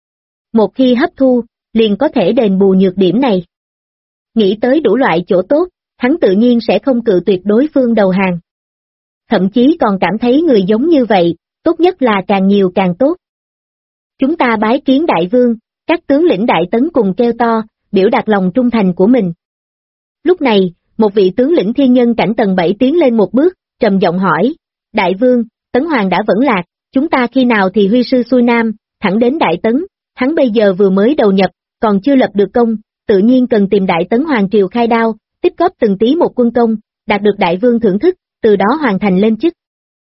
Một khi hấp thu, liền có thể đền bù nhược điểm này. Nghĩ tới đủ loại chỗ tốt, hắn tự nhiên sẽ không cự tuyệt đối phương đầu hàng. Thậm chí còn cảm thấy người giống như vậy, tốt nhất là càng nhiều càng tốt. Chúng ta bái kiến đại vương, các tướng lĩnh Đại Tấn cùng kêu to, biểu đạt lòng trung thành của mình. Lúc này, một vị tướng lĩnh thiên nhân cảnh tầng 7 tiến lên một bước, trầm giọng hỏi, đại vương, Tấn Hoàng đã vẫn lạc, chúng ta khi nào thì huy sư xuôi nam, thẳng đến Đại Tấn, hắn bây giờ vừa mới đầu nhập, còn chưa lập được công, tự nhiên cần tìm Đại Tấn Hoàng triều khai đao, tích góp từng tí một quân công, đạt được đại vương thưởng thức, từ đó hoàn thành lên chức.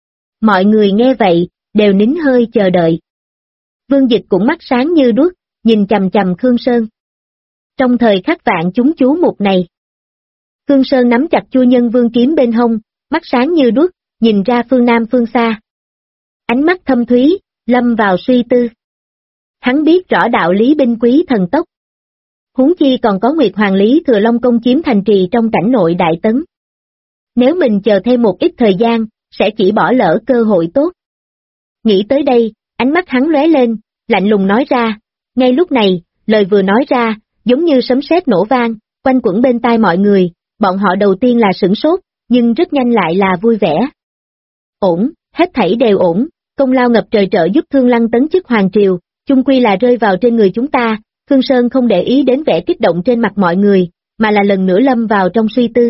Mọi người nghe vậy, đều nín hơi chờ đợi. Vương Dịch cũng mắt sáng như đuốc, nhìn chằm chằm Khương Sơn. Trong thời khắc vạn chúng chú mục này, Khương Sơn nắm chặt Chu Nhân Vương kiếm bên hông, mắt sáng như đuốc, nhìn ra phương nam phương xa. Ánh mắt thâm thúy, lâm vào suy tư. Hắn biết rõ đạo lý binh quý thần tốc. Huống chi còn có Nguyệt Hoàng Lý Thừa Long công chiếm thành trì trong cảnh nội Đại Tấn. Nếu mình chờ thêm một ít thời gian, sẽ chỉ bỏ lỡ cơ hội tốt. Nghĩ tới đây, ánh mắt hắn lóe lên, lạnh lùng nói ra. Ngay lúc này, lời vừa nói ra, giống như sấm sét nổ vang, quanh quẩn bên tai mọi người, bọn họ đầu tiên là sửng sốt, nhưng rất nhanh lại là vui vẻ. Ổn, hết thảy đều ổn, công lao ngập trời trợ giúp Thương Lăng tấn chức hoàng triều, chung quy là rơi vào trên người chúng ta. Khương Sơn không để ý đến vẻ kích động trên mặt mọi người, mà là lần nữa lâm vào trong suy tư.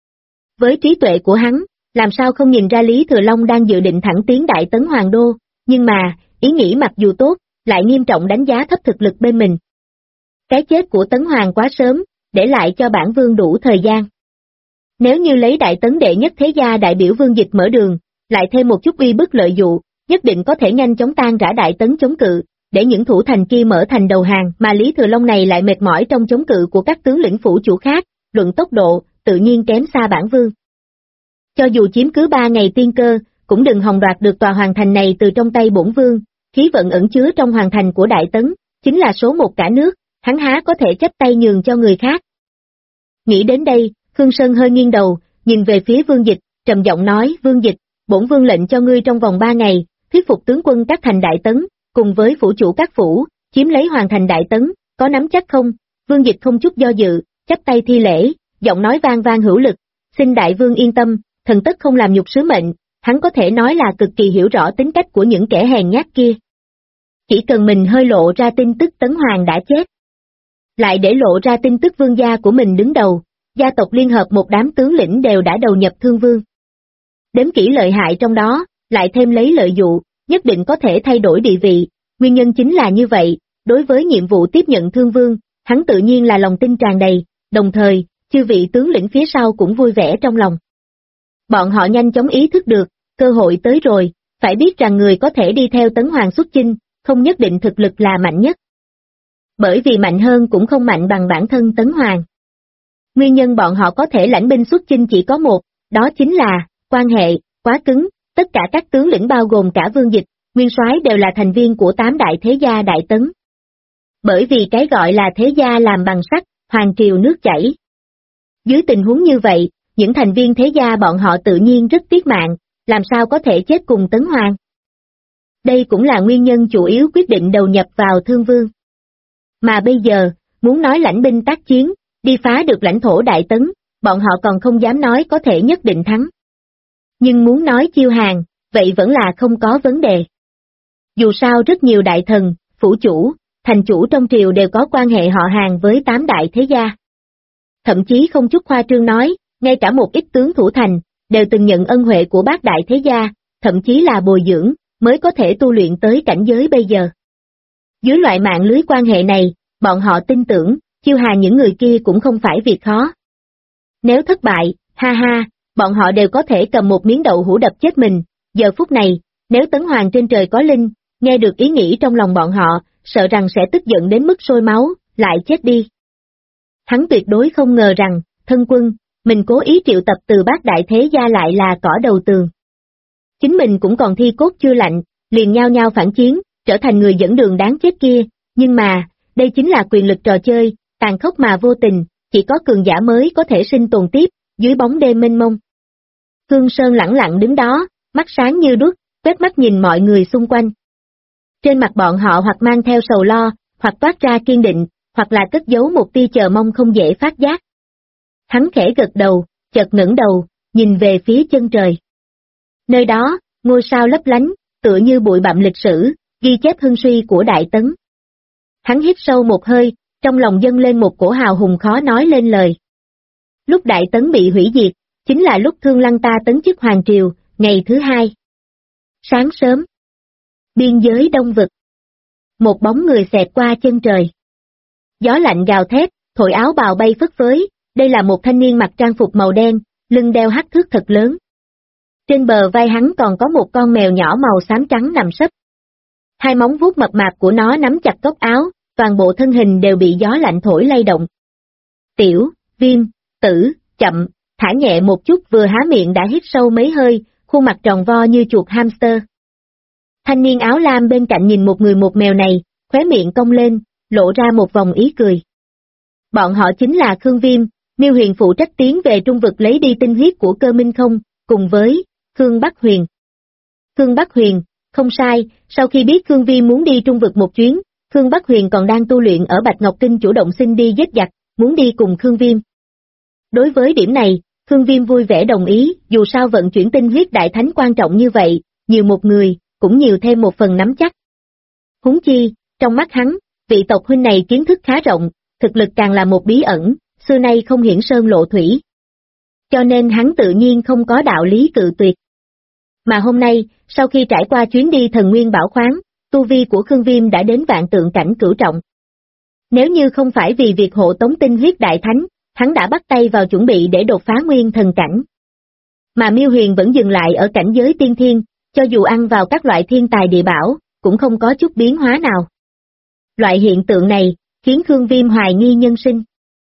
Với trí tuệ của hắn, làm sao không nhìn ra Lý Thừa Long đang dự định thẳng tiến Đại Tấn Hoàng Đô, nhưng mà, ý nghĩ mặc dù tốt, lại nghiêm trọng đánh giá thấp thực lực bên mình. Cái chết của Tấn Hoàng quá sớm, để lại cho bản vương đủ thời gian. Nếu như lấy Đại Tấn đệ nhất thế gia đại biểu Vương Dịch mở đường, lại thêm một chút uy bức lợi dụ, nhất định có thể nhanh chóng tan rã Đại Tấn chống cự, để những thủ thành kia mở thành đầu hàng, mà Lý Thừa Long này lại mệt mỏi trong chống cự của các tướng lĩnh phủ chủ khác, luận tốc độ, tự nhiên kém xa bản vương. Cho dù chiếm cứ 3 ngày tiên cơ, cũng đừng hòng đoạt được tòa hoàng thành này từ trong tay bổn vương, khí vận ẩn chứa trong hoàng thành của Đại Tấn, chính là số một cả nước, hắn há có thể chấp tay nhường cho người khác. Nghĩ đến đây, Khương Sơn hơi nghiêng đầu, nhìn về phía Vương Dịch, trầm giọng nói, Vương Dịch, bổn vương lệnh cho ngươi trong vòng 3 ngày, thuyết phục tướng quân các thành Đại Tấn, cùng với phủ chủ các phủ, chiếm lấy hoàn thành Đại Tấn, có nắm chắc không? Vương Dịch không chút do dự, chắp tay thi lễ, giọng nói vang vang hữu lực, xin đại vương yên tâm, thần tất không làm nhục sứ mệnh, hắn có thể nói là cực kỳ hiểu rõ tính cách của những kẻ hèn nhát kia. Chỉ cần mình hơi lộ ra tin tức Tấn Hoàng đã chết, lại để lộ ra tin tức vương gia của mình đứng đầu, gia tộc liên hợp một đám tướng lĩnh đều đã đầu nhập thương vương. Đếm kỹ lợi hại trong đó, lại thêm lấy lợi dụ, nhất định có thể thay đổi địa vị, nguyên nhân chính là như vậy, đối với nhiệm vụ tiếp nhận thương vương, hắn tự nhiên là lòng tin tràn đầy, đồng thời, chư vị tướng lĩnh phía sau cũng vui vẻ trong lòng. Bọn họ nhanh chóng ý thức được, cơ hội tới rồi, phải biết rằng người có thể đi theo Tấn Hoàng xuất chinh, không nhất định thực lực là mạnh nhất. Bởi vì mạnh hơn cũng không mạnh bằng bản thân Tấn Hoàng. Nguyên nhân bọn họ có thể lãnh binh xuất chinh chỉ có một, đó chính là, quan hệ, quá cứng, tất cả các tướng lĩnh bao gồm cả Vương Dịch, Nguyên Soái đều là thành viên của 8 đại thế gia Đại Tấn. Bởi vì cái gọi là thế gia làm bằng sắt, hoàng triều nước chảy. Dưới tình huống như vậy, những thành viên thế gia bọn họ tự nhiên rất tiếc mạng, làm sao có thể chết cùng Tấn Hoàng. Đây cũng là nguyên nhân chủ yếu quyết định đầu nhập vào Thương Vương. Mà bây giờ, muốn nói lãnh binh tác chiến, đi phá được lãnh thổ Đại Tấn, bọn họ còn không dám nói có thể nhất định thắng. Nhưng muốn nói chiêu hàng, vậy vẫn là không có vấn đề. Dù sao rất nhiều đại thần, phủ chủ, thành chủ trong triều đều có quan hệ họ hàng với 8 đại thế gia. Thậm chí không chút khoa trương nói, ngay cả một ít tướng thủ thành, đều từng nhận ân huệ của bác đại thế gia, thậm chí là bồi dưỡng, mới có thể tu luyện tới cảnh giới bây giờ. Dưới loại mạng lưới quan hệ này, bọn họ tin tưởng, chiêu hàng những người kia cũng không phải việc khó. Nếu thất bại, ha ha, bọn họ đều có thể cầm một miếng đậu hũ đập chết mình, giờ phút này, nếu Tấn Hoàng trên trời có linh, nghe được ý nghĩ trong lòng bọn họ, sợ rằng sẽ tức giận đến mức sôi máu, lại chết đi. Hắn tuyệt đối không ngờ rằng, thân quân, mình cố ý triệu tập từ bát đại thế gia lại là cỏ đầu tường. Chính mình cũng còn thi cốt chưa lạnh, liền nhao nhao phản chiến, trở thành người dẫn đường đáng chết kia, nhưng mà, đây chính là quyền lực trò chơi, tàn khốc mà vô tình, chỉ có cường giả mới có thể sinh tồn tiếp, dưới bóng đêm mênh mông. Khương Sơn lẳng lặng đứng đó, mắt sáng như đuốc, quét mắt nhìn mọi người xung quanh. Trên mặt bọn họ hoặc mang theo sầu lo, hoặc toát ra kiên định, hoặc là cất giấu một tia chờ mong không dễ phát giác. Hắn khẽ gật đầu, chợt ngẩng đầu, nhìn về phía chân trời. Nơi đó, ngôi sao lấp lánh, tựa như bụi bặm lịch sử, ghi chép hưng suy của Đại Tấn. Hắn hít sâu một hơi, trong lòng dâng lên một cổ hào hùng khó nói lên lời. Lúc Đại Tấn bị hủy diệt, chính là lúc Thương Lăng ta tấn chức hoàng triều, ngày thứ 2. Sáng sớm. Biên giới Đông Vực. Một bóng người xẹt qua chân trời. Gió lạnh gào thét, thổi áo bào bay phất phới, đây là một thanh niên mặc trang phục màu đen, lưng đeo hắc thước thật lớn. Trên bờ vai hắn còn có một con mèo nhỏ màu xám trắng nằm sấp. Hai móng vuốt mập mạp của nó nắm chặt cốc áo, toàn bộ thân hình đều bị gió lạnh thổi lay động. Tiểu, Viêm, Tử, chậm, thả nhẹ một chút vừa há miệng đã hít sâu mấy hơi, khuôn mặt tròn vo như chuột hamster. Thanh niên áo lam bên cạnh nhìn một người một mèo này, khóe miệng cong lên, lộ ra một vòng ý cười. Bọn họ chính là Khương Viêm, Miêu Huyền phụ trách tiến về Trung Vực lấy đi tinh huyết của Cơ Minh Không, cùng với Khương Bắc Huyền. Khương Bắc Huyền, không sai, sau khi biết Khương Viêm muốn đi Trung Vực một chuyến, Khương Bắc Huyền còn đang tu luyện ở Bạch Ngọc Kinh chủ động xin đi giết giặc, muốn đi cùng Khương Viêm. Đối với điểm này, Khương Viêm vui vẻ đồng ý, dù sao vận chuyển tinh huyết đại thánh quan trọng như vậy, nhiều một người, cũng nhiều thêm một phần nắm chắc. Huống chi, Trong mắt hắn, vị tộc huynh này kiến thức khá rộng, thực lực càng là một bí ẩn, xưa nay không hiển sơn lộ thủy. Cho nên hắn tự nhiên không có đạo lý cự tuyệt. Mà hôm nay, sau khi trải qua chuyến đi thần nguyên bảo khoáng, tu vi của Khương Viêm đã đến vạn tượng cảnh cửu trọng. Nếu như không phải vì việc hộ tống tinh huyết đại thánh, hắn đã bắt tay vào chuẩn bị để đột phá nguyên thần cảnh. Mà Miêu Huyền vẫn dừng lại ở cảnh giới tiên thiên, cho dù ăn vào các loại thiên tài địa bảo, cũng không có chút biến hóa nào. Loại hiện tượng này, khiến Khương Viêm hoài nghi nhân sinh.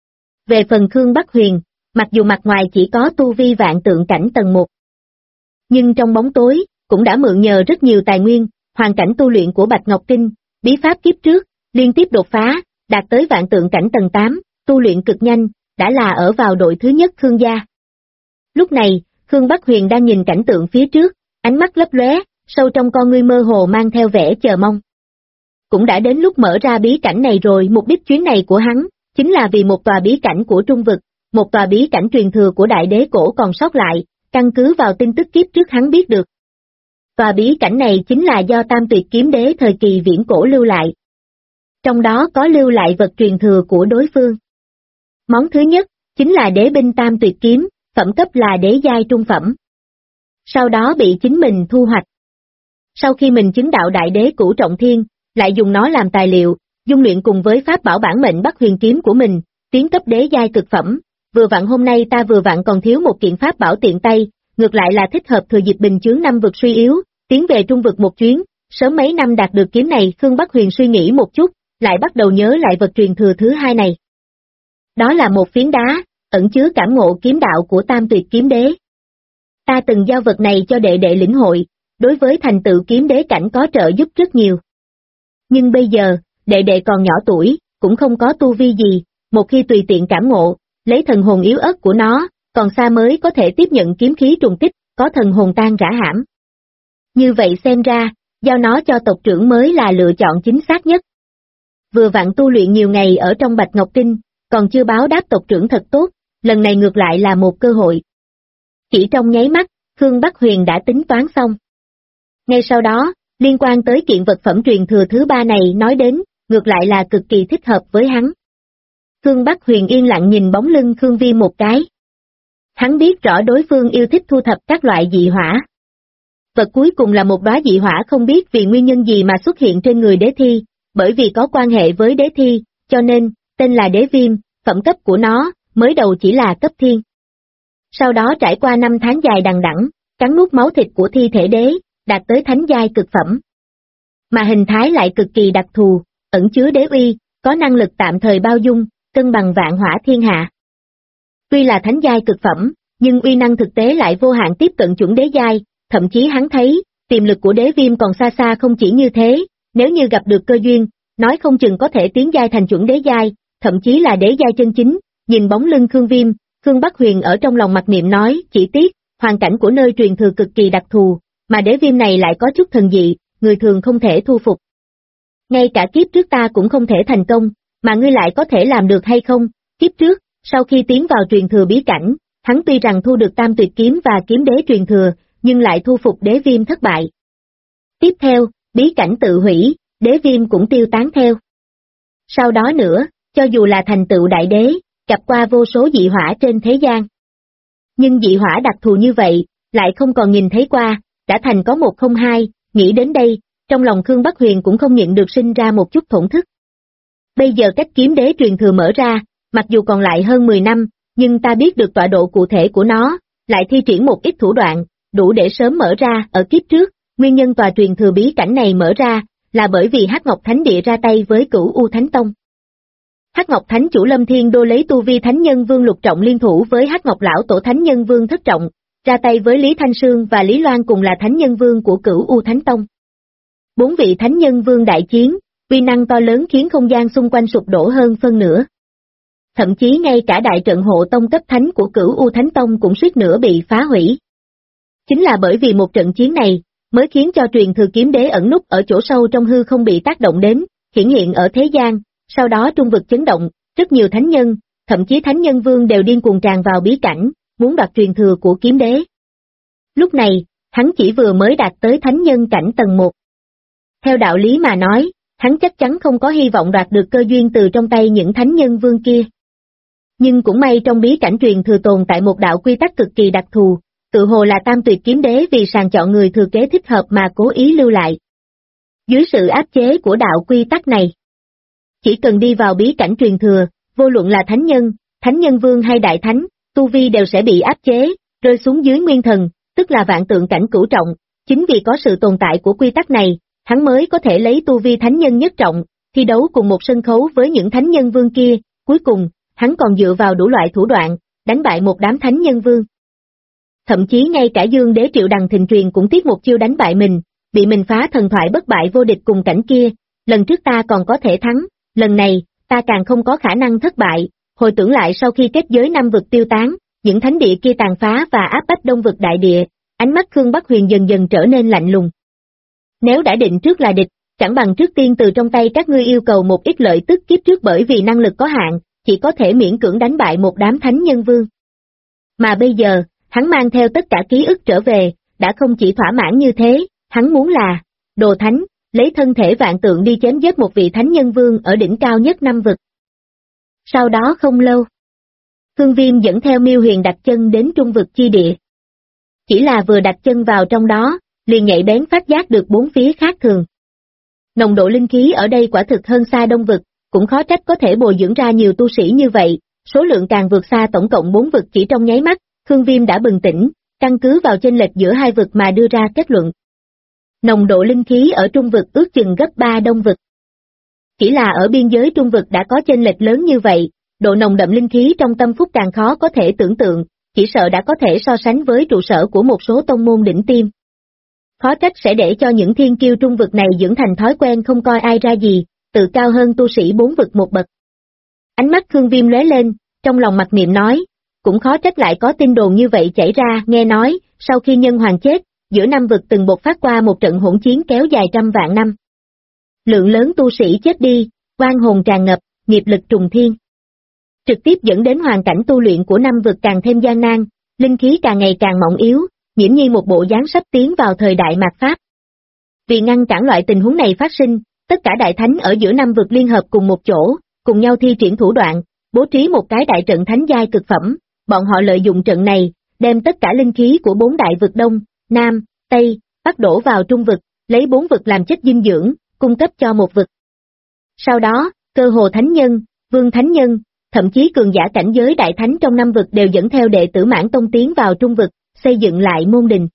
Về phần Khương Bắc Huyền, mặc dù mặt ngoài chỉ có tu vi vạn tượng cảnh tầng 1, nhưng trong bóng tối, cũng đã mượn nhờ rất nhiều tài nguyên, hoàn cảnh tu luyện của Bạch Ngọc Kinh, bí pháp kiếp trước, liên tiếp đột phá, đạt tới vạn tượng cảnh tầng 8, tu luyện cực nhanh, đã là ở vào đội thứ nhất Khương gia. Lúc này, Khương Bắc Huyền đang nhìn cảnh tượng phía trước, ánh mắt lấp lóe, sâu trong con ngươi mơ hồ mang theo vẻ chờ mong. Cũng đã đến lúc mở ra bí cảnh này rồi, mục đích chuyến này của hắn, chính là vì một tòa bí cảnh của Trung Vực, một tòa bí cảnh truyền thừa của đại đế cổ còn sót lại, căn cứ vào tin tức kiếp trước hắn biết được. Tòa bí cảnh này chính là do Tam Tuyệt Kiếm Đế thời kỳ viễn cổ lưu lại. Trong đó có lưu lại vật truyền thừa của đối phương. Món thứ nhất, chính là đế binh Tam Tuyệt Kiếm, phẩm cấp là đế giai trung phẩm. Sau đó bị chính mình thu hoạch. Sau khi mình chứng đạo đại đế cửu trọng thiên, lại dùng nó làm tài liệu, dung luyện cùng với pháp bảo bản mệnh Bắc Huyền kiếm của mình, tiến cấp đế giai cực phẩm. Vừa vặn hôm nay ta vừa vặn còn thiếu một kiện pháp bảo tiện tay, ngược lại là thích hợp thừa dịp bình chướng năm vực suy yếu, tiến về Trung Vực một chuyến, sớm mấy năm đạt được kiếm này. Khương Bắc Huyền suy nghĩ một chút, lại bắt đầu nhớ lại vật truyền thừa thứ hai này. Đó là một phiến đá, ẩn chứa cảm ngộ kiếm đạo của Tam Tuyệt Kiếm Đế. Ta từng giao vật này cho đệ đệ lĩnh hội, đối với thành tựu kiếm đế cảnh có trợ giúp rất nhiều. Nhưng bây giờ, đệ đệ còn nhỏ tuổi, cũng không có tu vi gì, một khi tùy tiện cảm ngộ, lấy thần hồn yếu ớt của nó, còn xa mới có thể tiếp nhận kiếm khí trùng kích, có thần hồn tan rã hãm. Như vậy xem ra, giao nó cho tộc trưởng mới là lựa chọn chính xác nhất. Vừa vặn tu luyện nhiều ngày ở trong Bạch Ngọc Kinh, còn chưa báo đáp tộc trưởng thật tốt, lần này ngược lại là một cơ hội. Chỉ trong nháy mắt, Khương Bắc Huyền đã tính toán xong. Ngay sau đó, liên quan tới kiện vật phẩm truyền thừa thứ ba này nói đến, ngược lại là cực kỳ thích hợp với hắn. Khương Bắc Huyền yên lặng nhìn bóng lưng Khương Viêm một cái. Hắn biết rõ đối phương yêu thích thu thập các loại dị hỏa. Vật cuối cùng là một đóa dị hỏa không biết vì nguyên nhân gì mà xuất hiện trên người đế thi, bởi vì có quan hệ với đế thi, cho nên, tên là đế viêm, phẩm cấp của nó, mới đầu chỉ là cấp thiên. Sau đó trải qua 5 tháng dài đằng đẵng, cắn nuốt máu thịt của thi thể đế, đạt tới thánh giai cực phẩm. Mà hình thái lại cực kỳ đặc thù, ẩn chứa đế uy, có năng lực tạm thời bao dung, cân bằng vạn hỏa thiên hạ. Tuy là thánh giai cực phẩm, nhưng uy năng thực tế lại vô hạn tiếp cận chuẩn đế giai, thậm chí hắn thấy, tiềm lực của đế viêm còn xa xa không chỉ như thế, nếu như gặp được cơ duyên, nói không chừng có thể tiến giai thành chuẩn đế giai, thậm chí là đế giai chân chính. Nhìn bóng lưng Khương Viêm, Khương Bắc Huyền ở trong lòng mặc niệm nói, chỉ tiếc, hoàn cảnh của nơi truyền thừa cực kỳ đặc thù, mà đế viêm này lại có chút thần dị, người thường không thể thu phục. Ngay cả kiếp trước ta cũng không thể thành công, mà ngươi lại có thể làm được hay không? Kiếp trước, sau khi tiến vào truyền thừa bí cảnh, hắn tuy rằng thu được Tam Tuyệt Kiếm và kiếm đế truyền thừa, nhưng lại thu phục đế viêm thất bại. Tiếp theo, bí cảnh tự hủy, đế viêm cũng tiêu tán theo. Sau đó nữa, cho dù là thành tựu đại đế, gặp qua vô số dị hỏa trên thế gian. Nhưng dị hỏa đặc thù như vậy, lại không còn nhìn thấy qua, đã thành có một không hai, nghĩ đến đây, trong lòng Khương Bắc Huyền cũng không nhịn được sinh ra một chút thổn thức. Bây giờ cách kiếm đế truyền thừa mở ra, mặc dù còn lại hơn 10 năm, nhưng ta biết được tọa độ cụ thể của nó, lại thi triển một ít thủ đoạn, đủ để sớm mở ra. Ở kiếp trước, nguyên nhân tòa truyền thừa bí cảnh này mở ra, là bởi vì Hắc Ngọc Thánh Địa ra tay với Cửu U Thánh Tông. Hắc Ngọc Thánh chủ Lâm Thiên Đô lấy tu vi Thánh Nhân Vương lục trọng liên thủ với Hắc Ngọc Lão Tổ Thánh Nhân Vương thất trọng, ra tay với Lý Thanh Sương và Lý Loan cùng là Thánh Nhân Vương của Cửu U Thánh Tông. 4 vị Thánh Nhân Vương đại chiến, uy năng to lớn khiến không gian xung quanh sụp đổ hơn phân nửa. Thậm chí ngay cả đại trận hộ tông cấp thánh của Cửu U Thánh Tông cũng suýt nữa bị phá hủy. Chính là bởi vì một trận chiến này, mới khiến cho truyền thừa kiếm đế ẩn núp ở chỗ sâu trong hư không bị tác động đến, hiển hiện ở thế gian, sau đó trung vực chấn động, rất nhiều thánh nhân, thậm chí Thánh Nhân Vương đều điên cuồng tràn vào bí cảnh, muốn đoạt truyền thừa của kiếm đế. Lúc này, hắn chỉ vừa mới đạt tới thánh nhân cảnh tầng 1. Theo đạo lý mà nói, hắn chắc chắn không có hy vọng đoạt được cơ duyên từ trong tay những thánh nhân vương kia. Nhưng cũng may trong bí cảnh truyền thừa tồn tại một đạo quy tắc cực kỳ đặc thù, tự hồ là Tam Tuyệt Kiếm Đế vì sàng chọn người thừa kế thích hợp mà cố ý lưu lại. Dưới sự áp chế của đạo quy tắc này, chỉ cần đi vào bí cảnh truyền thừa, vô luận là thánh nhân vương hay đại thánh, tu vi đều sẽ bị áp chế, rơi xuống dưới nguyên thần, tức là vạn tượng cảnh cửu trọng. Chính vì có sự tồn tại của quy tắc này, hắn mới có thể lấy tu vi thánh nhân nhất trọng, thi đấu cùng một sân khấu với những thánh nhân vương kia, cuối cùng, hắn còn dựa vào đủ loại thủ đoạn, đánh bại một đám thánh nhân vương. Thậm chí ngay cả Dương Đế Triệu Đằng Thịnh Truyền cũng tiếp một chiêu đánh bại mình, bị mình phá thần thoại bất bại vô địch cùng cảnh kia, lần trước ta còn có thể thắng, lần này, ta càng không có khả năng thất bại. Hồi tưởng lại sau khi kết giới năm vực tiêu tán, những thánh địa kia tàn phá và áp bách đông vực đại địa, ánh mắt Khương Bắc Huyền dần dần trở nên lạnh lùng. Nếu đã định trước là địch, chẳng bằng trước tiên từ trong tay các ngươi yêu cầu một ít lợi tức kiếp trước, bởi vì năng lực có hạn, chỉ có thể miễn cưỡng đánh bại một đám thánh nhân vương. Mà bây giờ, hắn mang theo tất cả ký ức trở về, đã không chỉ thỏa mãn như thế, hắn muốn là đồ thánh, lấy thân thể vạn tượng đi chém giết một vị thánh nhân vương ở đỉnh cao nhất năm vực. Sau đó không lâu, Khương Viêm dẫn theo Miêu Huyền đặt chân đến trung vực chi địa. Chỉ là vừa đặt chân vào trong đó, liền nhạy bén phát giác được bốn phía khác thường. Nồng độ linh khí ở đây quả thực hơn xa đông vực, cũng khó trách có thể bồi dưỡng ra nhiều tu sĩ như vậy, số lượng càng vượt xa tổng cộng 4 vực chỉ trong nháy mắt. Khương Viêm đã bừng tỉnh, căn cứ vào chênh lệch giữa hai vực mà đưa ra kết luận. Nồng độ linh khí ở trung vực ước chừng gấp 3 đông vực. Chỉ là ở biên giới trung vực đã có chênh lệch lớn như vậy, độ nồng đậm linh khí trong tâm phúc càng khó có thể tưởng tượng, chỉ sợ đã có thể so sánh với trụ sở của một số tông môn đỉnh tiêm. Khó trách sẽ để cho những thiên kiêu trung vực này dưỡng thành thói quen không coi ai ra gì, tự cao hơn tu sĩ 4 vực một bậc. Ánh mắt Khương Viêm lóe lên, trong lòng mặc niệm nói, cũng khó trách lại có tin đồn như vậy chảy ra. Nghe nói, sau khi nhân hoàng chết, giữa năm vực từng bộc phát qua một trận hỗn chiến kéo dài trăm vạn năm. Lượng lớn tu sĩ chết đi, oan hồn tràn ngập, nghiệp lực trùng thiên. Trực tiếp dẫn đến hoàn cảnh tu luyện của năm vực càng thêm gian nan, linh khí càng ngày càng mỏng yếu, nghiễm nhiên một bộ dáng sắp tiến vào thời đại mạt Pháp. Vì ngăn cản loại tình huống này phát sinh, tất cả đại thánh ở giữa năm vực liên hợp cùng một chỗ, cùng nhau thi triển thủ đoạn, bố trí một cái đại trận thánh giai cực phẩm. Bọn họ lợi dụng trận này, đem tất cả linh khí của 4 đại vực Đông, Nam, Tây, Bắc đổ vào trung vực, lấy 4 vực làm chất dinh dưỡng, cung cấp cho một vực. Sau đó, cơ hồ thánh nhân, vương thánh nhân, thậm chí cường giả cảnh giới đại thánh trong năm vực đều dẫn theo đệ tử Mãn Tông tiến vào trung vực, xây dựng lại môn đình.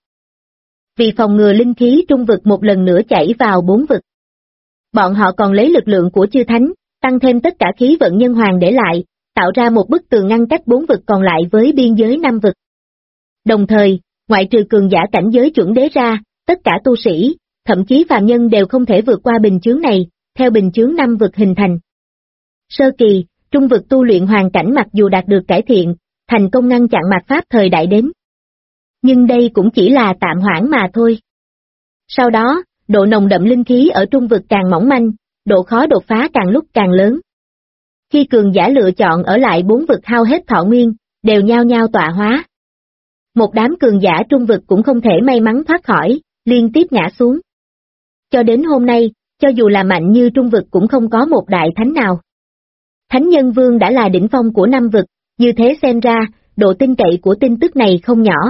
Vì phòng ngừa linh khí trung vực một lần nữa chảy vào 4 vực, bọn họ còn lấy lực lượng của chư thánh, tăng thêm tất cả khí vận nhân hoàng để lại, tạo ra một bức tường ngăn cách 4 vực còn lại với biên giới 5 vực. Đồng thời, ngoại trừ cường giả cảnh giới chuẩn đế ra, tất cả tu sĩ, thậm chí phàm nhân đều không thể vượt qua bình chướng này, theo bình chướng 5 vực hình thành. Sơ kỳ, trung vực tu luyện hoàn cảnh mặc dù đạt được cải thiện, thành công ngăn chặn mạt Pháp thời đại đến. Nhưng đây cũng chỉ là tạm hoãn mà thôi. Sau đó, độ nồng đậm linh khí ở trung vực càng mỏng manh, độ khó đột phá càng lúc càng lớn. Khi cường giả lựa chọn ở lại 4 vực hao hết thọ nguyên, đều nhao nhao tọa hóa. Một đám cường giả trung vực cũng không thể may mắn thoát khỏi, liên tiếp ngã xuống. Cho đến hôm nay, cho dù là mạnh như trung vực cũng không có một đại thánh nào. Thánh nhân vương đã là đỉnh phong của 5 vực, như thế xem ra, độ tin cậy của tin tức này không nhỏ.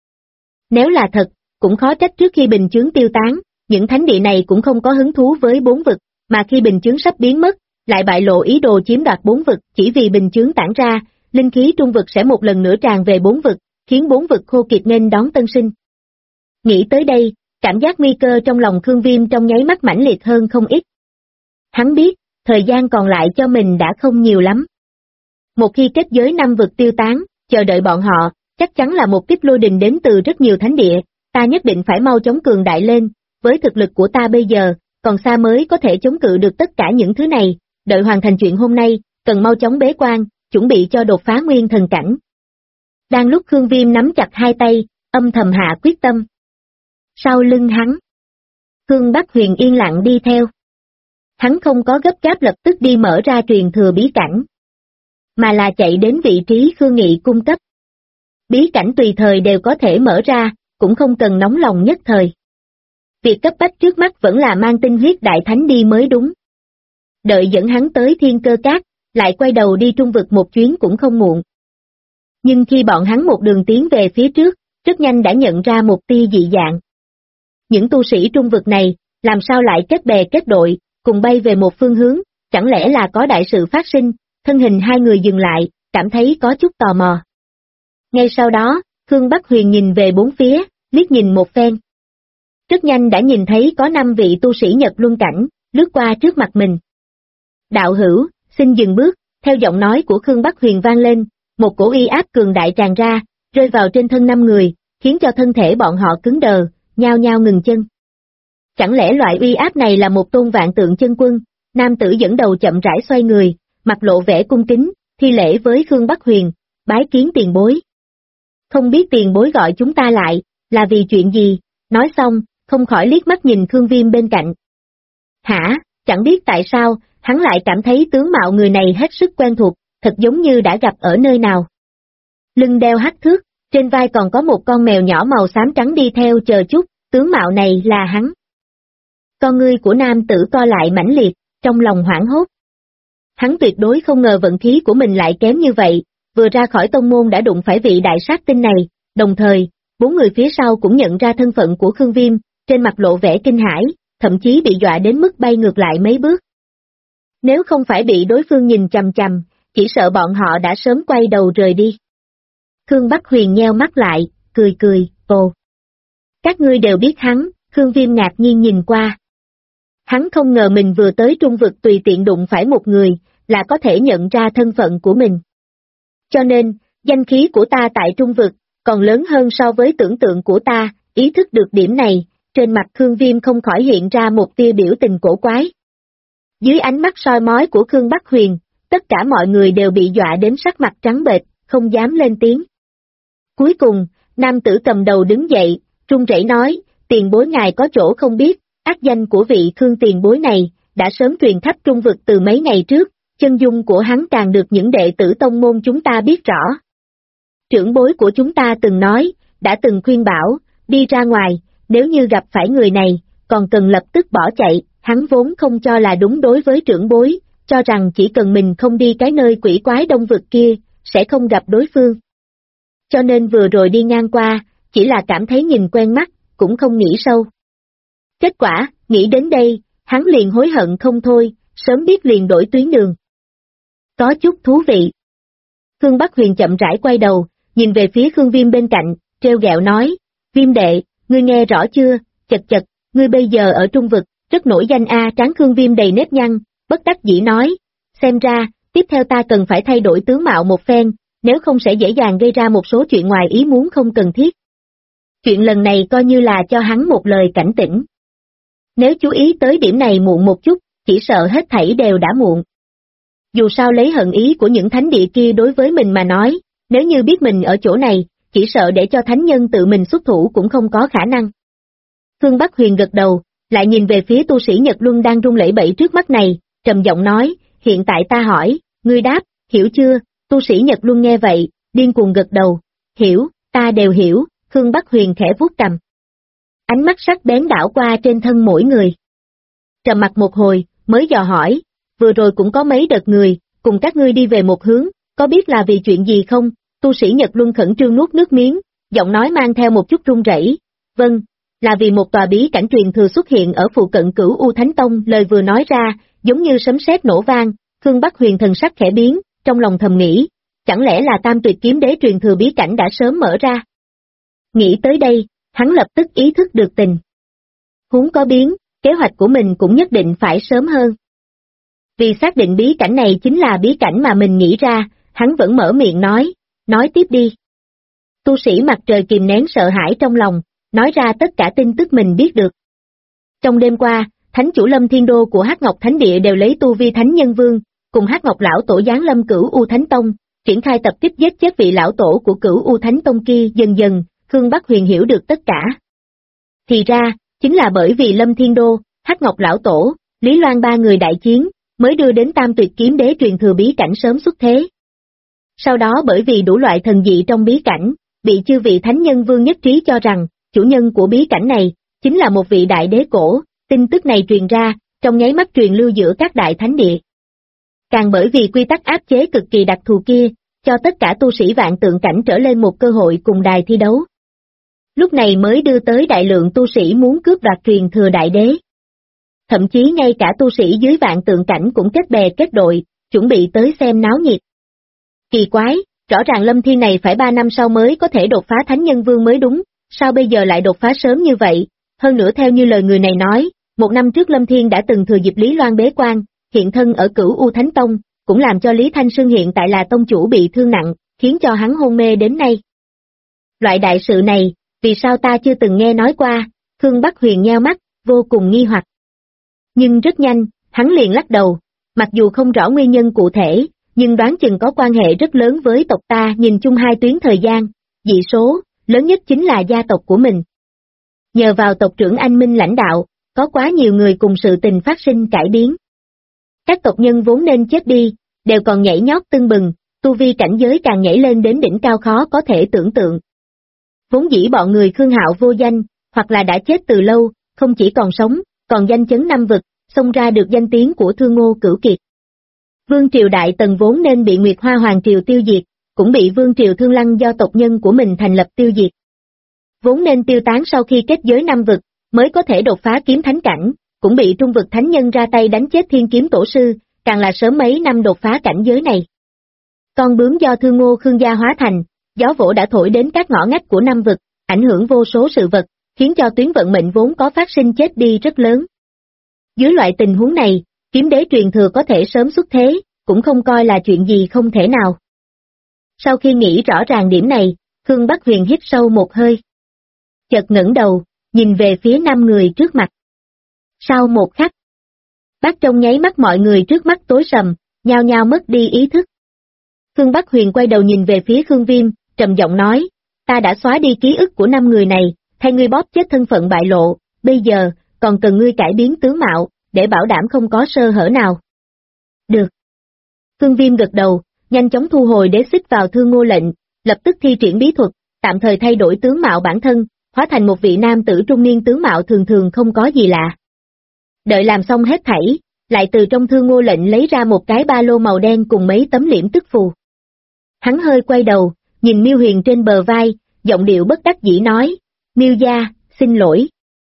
Nếu là thật, cũng khó trách trước khi bình chướng tiêu tán, những thánh địa này cũng không có hứng thú với 4 vực, mà khi bình chướng sắp biến mất, lại bại lộ ý đồ chiếm đoạt 4 vực, chỉ vì bình chướng tản ra, linh khí trung vực sẽ một lần nữa tràn về 4 vực, khiến 4 vực khô kiệt nên đón tân sinh. Nghĩ tới đây, cảm giác nguy cơ trong lòng Khương Viêm trong nháy mắt mãnh liệt hơn không ít. Hắn biết, thời gian còn lại cho mình đã không nhiều lắm. Một khi kết giới 5 vực tiêu tán, chờ đợi bọn họ, chắc chắn là một kiếp lôi đình đến từ rất nhiều thánh địa, ta nhất định phải mau chóng cường đại lên, với thực lực của ta bây giờ, còn xa mới có thể chống cự được tất cả những thứ này, đợi hoàn thành chuyện hôm nay, cần mau chóng bế quan, chuẩn bị cho đột phá nguyên thần cảnh. Đang lúc Khương Viêm nắm chặt hai tay, âm thầm hạ quyết tâm. Sau lưng hắn, Khương Bắc Huyền yên lặng đi theo. Hắn không có gấp gáp lập tức đi mở ra truyền thừa bí cảnh, mà là chạy đến vị trí Khương Nghị cung cấp. Bí cảnh tùy thời đều có thể mở ra, cũng không cần nóng lòng nhất thời. Việc cấp bách trước mắt vẫn là mang tinh huyết đại thánh đi mới đúng. đợi dẫn hắn tới Thiên Cơ Cát, lại quay đầu đi trung vực một chuyến cũng không muộn. Nhưng khi bọn hắn một đường tiến về phía trước, rất nhanh đã nhận ra một tia dị dạng. Những tu sĩ trung vực này, làm sao lại kết bè kết đội, cùng bay về một phương hướng, chẳng lẽ là có đại sự phát sinh, thân hình hai người dừng lại, cảm thấy có chút tò mò. Ngay sau đó, Khương Bắc Huyền nhìn về bốn phía, liếc nhìn một phen. Rất nhanh đã nhìn thấy có 5 vị tu sĩ Nhật Luân Cảnh, lướt qua trước mặt mình. Đạo hữu, xin dừng bước, theo giọng nói của Khương Bắc Huyền vang lên, một cổ uy áp cường đại tràn ra, rơi vào trên thân 5 người, khiến cho thân thể bọn họ cứng đờ, nhao nhao ngừng chân. Chẳng lẽ loại uy áp này là một tôn vạn tượng chân quân? Nam tử dẫn đầu chậm rãi xoay người, mặt lộ vẻ cung kính, thi lễ với Khương Bắc Huyền, bái kiến tiền bối. Không biết tiền bối gọi chúng ta lại, là vì chuyện gì? Nói xong, không khỏi liếc mắt nhìn Khương Viêm bên cạnh. Hả, chẳng biết tại sao, hắn lại cảm thấy tướng mạo người này hết sức quen thuộc, thật giống như đã gặp ở nơi nào. Lưng đeo hắc thước, trên vai còn có một con mèo nhỏ màu xám trắng đi theo chờ chút, tướng mạo này là hắn. Con ngươi của nam tử co lại mãnh liệt, trong lòng hoảng hốt. Hắn tuyệt đối không ngờ vận khí của mình lại kém như vậy, vừa ra khỏi tông môn đã đụng phải vị đại sát tinh này, đồng thời, 4 người phía sau cũng nhận ra thân phận của Khương Viêm, trên mặt lộ vẻ kinh hãi, thậm chí bị dọa đến mức bay ngược lại mấy bước. Nếu không phải bị đối phương nhìn chằm chằm, chỉ sợ bọn họ đã sớm quay đầu rời đi. Khương Bắc Huyền nheo mắt lại, cười cười, ồ. Các ngươi đều biết hắn, Khương Viêm ngạc nhiên nhìn qua. Hắn không ngờ mình vừa tới trung vực tùy tiện đụng phải một người, là có thể nhận ra thân phận của mình. Cho nên, danh khí của ta tại trung vực, còn lớn hơn so với tưởng tượng của ta, ý thức được điểm này, trên mặt Khương Viêm không khỏi hiện ra một tia biểu tình cổ quái. Dưới ánh mắt soi mói của Khương Bắc Huyền, tất cả mọi người đều bị dọa đến sắc mặt trắng bệch, không dám lên tiếng. Cuối cùng, nam tử cầm đầu đứng dậy, run rẩy nói, tiền bối ngài có chỗ không biết, ác danh của vị Khương tiền bối này, đã sớm truyền khắp trung vực từ mấy ngày trước, chân dung của hắn càng được những đệ tử tông môn chúng ta biết rõ. Trưởng bối của chúng ta từng nói, đã từng khuyên bảo, đi ra ngoài, nếu như gặp phải người này, còn cần lập tức bỏ chạy, hắn vốn không cho là đúng đối với trưởng bối, cho rằng chỉ cần mình không đi cái nơi quỷ quái đông vực kia, sẽ không gặp đối phương. Cho nên vừa rồi đi ngang qua, chỉ là cảm thấy nhìn quen mắt, cũng không nghĩ sâu. Kết quả, nghĩ đến đây, hắn liền hối hận không thôi, sớm biết liền đổi tuyến đường. Có chút thú vị. Khương Bắc Huyền chậm rãi quay đầu, nhìn về phía Khương Viêm bên cạnh, treo gẹo nói, Viêm đệ, ngươi nghe rõ chưa, chật chật, ngươi bây giờ ở trung vực, rất nổi danh trán Khương Viêm đầy nếp nhăn, bất đắc dĩ nói, xem ra, tiếp theo ta cần phải thay đổi tướng mạo một phen, nếu không sẽ dễ dàng gây ra một số chuyện ngoài ý muốn không cần thiết. Chuyện lần này coi như là cho hắn một lời cảnh tỉnh. Nếu chú ý tới điểm này muộn một chút, chỉ sợ hết thảy đều đã muộn. Dù sao lấy hận ý của những thánh địa kia đối với mình mà nói, nếu như biết mình ở chỗ này, chỉ sợ để cho thánh nhân tự mình xuất thủ cũng không có khả năng. Khương Bắc Huyền gật đầu, lại nhìn về phía tu sĩ Nhật Luân đang run lẩy bẩy trước mắt này, trầm giọng nói, hiện tại ta hỏi, ngươi đáp, hiểu chưa? Tu sĩ Nhật Luân nghe vậy, điên cuồng gật đầu, hiểu, ta đều hiểu, Khương Bắc Huyền khẽ vuốt cằm. Ánh mắt sắc bén đảo qua trên thân mỗi người. Trầm mặt một hồi, mới dò hỏi, vừa rồi cũng có mấy đợt người, cùng các ngươi đi về một hướng, có biết là vì chuyện gì không? Tu sĩ Nhật Luân khẩn trương nuốt nước miếng, giọng nói mang theo một chút run rẩy. Vâng, là vì một tòa bí cảnh truyền thừa xuất hiện ở phụ cận Cửu U Thánh Tông, lời vừa nói ra, giống như sấm sét nổ vang, Khương Bắc Huyền thần sắc khẽ biến, trong lòng thầm nghĩ, chẳng lẽ là Tam Tuyệt Kiếm Đế truyền thừa bí cảnh đã sớm mở ra? Nghĩ tới đây, hắn lập tức ý thức được tình huống có biến, kế hoạch của mình cũng nhất định phải sớm hơn. Vì xác định bí cảnh này chính là bí cảnh mà mình nghĩ ra, hắn vẫn mở miệng nói tiếp đi. Tu sĩ mặt trời kìm nén sợ hãi trong lòng, nói ra tất cả tin tức mình biết được. Trong đêm qua, Thánh chủ Lâm Thiên Đô của Hắc Ngọc Thánh Địa đều lấy tu vi Thánh Nhân Vương, cùng Hắc Ngọc Lão Tổ giáng lâm Cửu U Thánh Tông, triển khai tập kích giết chết vị lão tổ của Cửu U Thánh Tông kia. Dần dần, Khương Bắc Huyền hiểu được tất cả. Thì ra, chính là bởi vì Lâm Thiên Đô, Hắc Ngọc Lão Tổ, Lý Loan ba người đại chiến, mới đưa đến Tam Tuyệt Kiếm Đế truyền thừa bí cảnh sớm xuất thế. Sau đó bởi vì đủ loại thần dị trong bí cảnh, bị chư vị Thánh Nhân Vương nhất trí cho rằng, chủ nhân của bí cảnh này, chính là một vị đại đế cổ, tin tức này truyền ra, trong nháy mắt truyền lưu giữa các đại thánh địa. Càng bởi vì quy tắc áp chế cực kỳ đặc thù kia, cho tất cả tu sĩ vạn tượng cảnh trở lên một cơ hội cùng đài thi đấu. Lúc này mới đưa tới đại lượng tu sĩ muốn cướp đoạt truyền thừa đại đế. Thậm chí ngay cả tu sĩ dưới vạn tượng cảnh cũng kết bè kết đội, chuẩn bị tới xem náo nhiệt. Kỳ quái, rõ ràng Lâm Thiên này phải 3 năm sau mới có thể đột phá Thánh Nhân Vương mới đúng, sao bây giờ lại đột phá sớm như vậy? Hơn nữa theo như lời người này nói, 1 năm trước Lâm Thiên đã từng thừa dịp Lý Loan bế quan, hiện thân ở Cửu U Thánh Tông, cũng làm cho Lý Thanh Sương hiện tại là tông chủ bị thương nặng, khiến cho hắn hôn mê đến nay. Loại đại sự này, vì sao ta chưa từng nghe nói qua? Khương Bắc Huyền nheo mắt, vô cùng nghi hoặc. Nhưng rất nhanh, hắn liền lắc đầu, mặc dù không rõ nguyên nhân cụ thể, nhưng đoán chừng có quan hệ rất lớn với tộc ta. Nhìn chung 2 tuyến thời gian, dị số, lớn nhất chính là gia tộc của mình. Nhờ vào tộc trưởng anh minh lãnh đạo, có quá nhiều người cùng sự tình phát sinh cải biến. Các tộc nhân vốn nên chết đi, đều còn nhảy nhót tưng bừng, tu vi cảnh giới càng nhảy lên đến đỉnh cao khó có thể tưởng tượng. Vốn dĩ bọn người Khương Hạo vô danh, hoặc là đã chết từ lâu, không chỉ còn sống, còn danh chấn năm vực, xông ra được danh tiếng của Thương Ngô Cửu Kiệt. Vương triều Đại Tần vốn nên bị Nguyệt Hoa Hoàng triều tiêu diệt, cũng bị Vương triều Thương Lăng do tộc nhân của mình thành lập tiêu diệt. Vốn nên tiêu tán sau khi kết giới năm vực, mới có thể đột phá kiếm thánh cảnh, cũng bị Trung vực thánh nhân ra tay đánh chết Thiên Kiếm Tổ sư, càng là sớm mấy năm đột phá cảnh giới này. Con bướm do Thương Ngô Khương gia hóa thành, gió vỗ đã thổi đến các ngõ ngách của năm vực, ảnh hưởng vô số sự vật, khiến cho tuyến vận mệnh vốn có phát sinh chết đi rất lớn. Dưới loại tình huống này, kiếm đế truyền thừa có thể sớm xuất thế, cũng không coi là chuyện gì không thể nào. Sau khi nghĩ rõ ràng điểm này, Khương Bắc Huyền hít sâu một hơi. Chợt ngẩng đầu, nhìn về phía 5 người trước mặt. Sau một khắc, bác trong nháy mắt mọi người trước mắt tối sầm, nhao nhao mất đi ý thức. Khương Bắc Huyền quay đầu nhìn về phía Khương Viêm, trầm giọng nói, ta đã xóa đi ký ức của 5 người này, thay ngươi bóp chết thân phận bại lộ, bây giờ, còn cần ngươi cải biến tướng mạo, để bảo đảm không có sơ hở nào. Được. Khương Viêm gật đầu, nhanh chóng thu hồi đế xích vào Thương Ngô lệnh, lập tức thi triển bí thuật, tạm thời thay đổi tướng mạo bản thân, hóa thành một vị nam tử trung niên tướng mạo thường thường không có gì lạ. Đợi làm xong hết thảy, lại từ trong Thương Ngô lệnh lấy ra một cái ba lô màu đen cùng mấy tấm liễm tức phù. Hắn hơi quay đầu, nhìn Miêu Huyền trên bờ vai, giọng điệu bất đắc dĩ nói, Miêu gia, xin lỗi.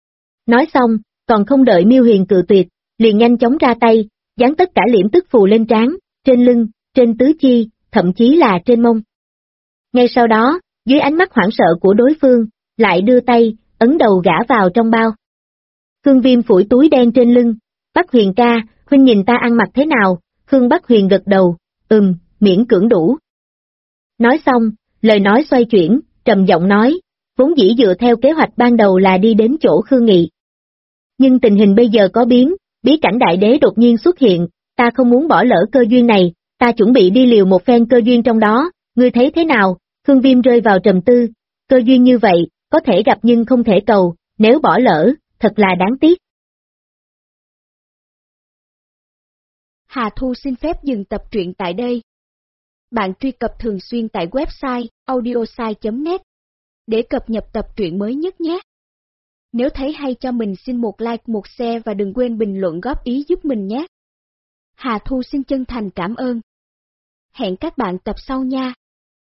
Nói xong, còn không đợi Miêu Huyền cự tuyệt, liền nhanh chóng ra tay, dán tất cả liễm tức phù lên trán, trên lưng, trên tứ chi, thậm chí là trên mông. Ngay sau đó, dưới ánh mắt hoảng sợ của đối phương, lại đưa tay, ấn đầu gã vào trong bao. Khương Viêm phủi túi đen trên lưng, Bắc Huyền ca, huynh nhìn ta ăn mặc thế nào? Khương Bắc Huyền gật đầu, miễn cưỡng đủ. Nói xong, lời nói xoay chuyển, trầm giọng nói, vốn dĩ dựa theo kế hoạch ban đầu là đi đến chỗ Khương Nghị. Nhưng tình hình bây giờ có biến, bí cảnh đại đế đột nhiên xuất hiện, ta không muốn bỏ lỡ cơ duyên này, ta chuẩn bị đi liều một phen cơ duyên trong đó, ngươi thấy thế nào? Khương Viêm rơi vào trầm tư, cơ duyên như vậy, có thể gặp nhưng không thể cầu, nếu bỏ lỡ, thật là đáng tiếc. Hà Thu xin phép dừng tập truyện tại đây. Bạn truy cập thường xuyên tại website audiosai.net để cập nhật tập truyện mới nhất nhé. Nếu thấy hay cho mình xin một like, một share và đừng quên bình luận góp ý giúp mình nhé. Hà Thu xin chân thành cảm ơn. Hẹn các bạn tập sau nha.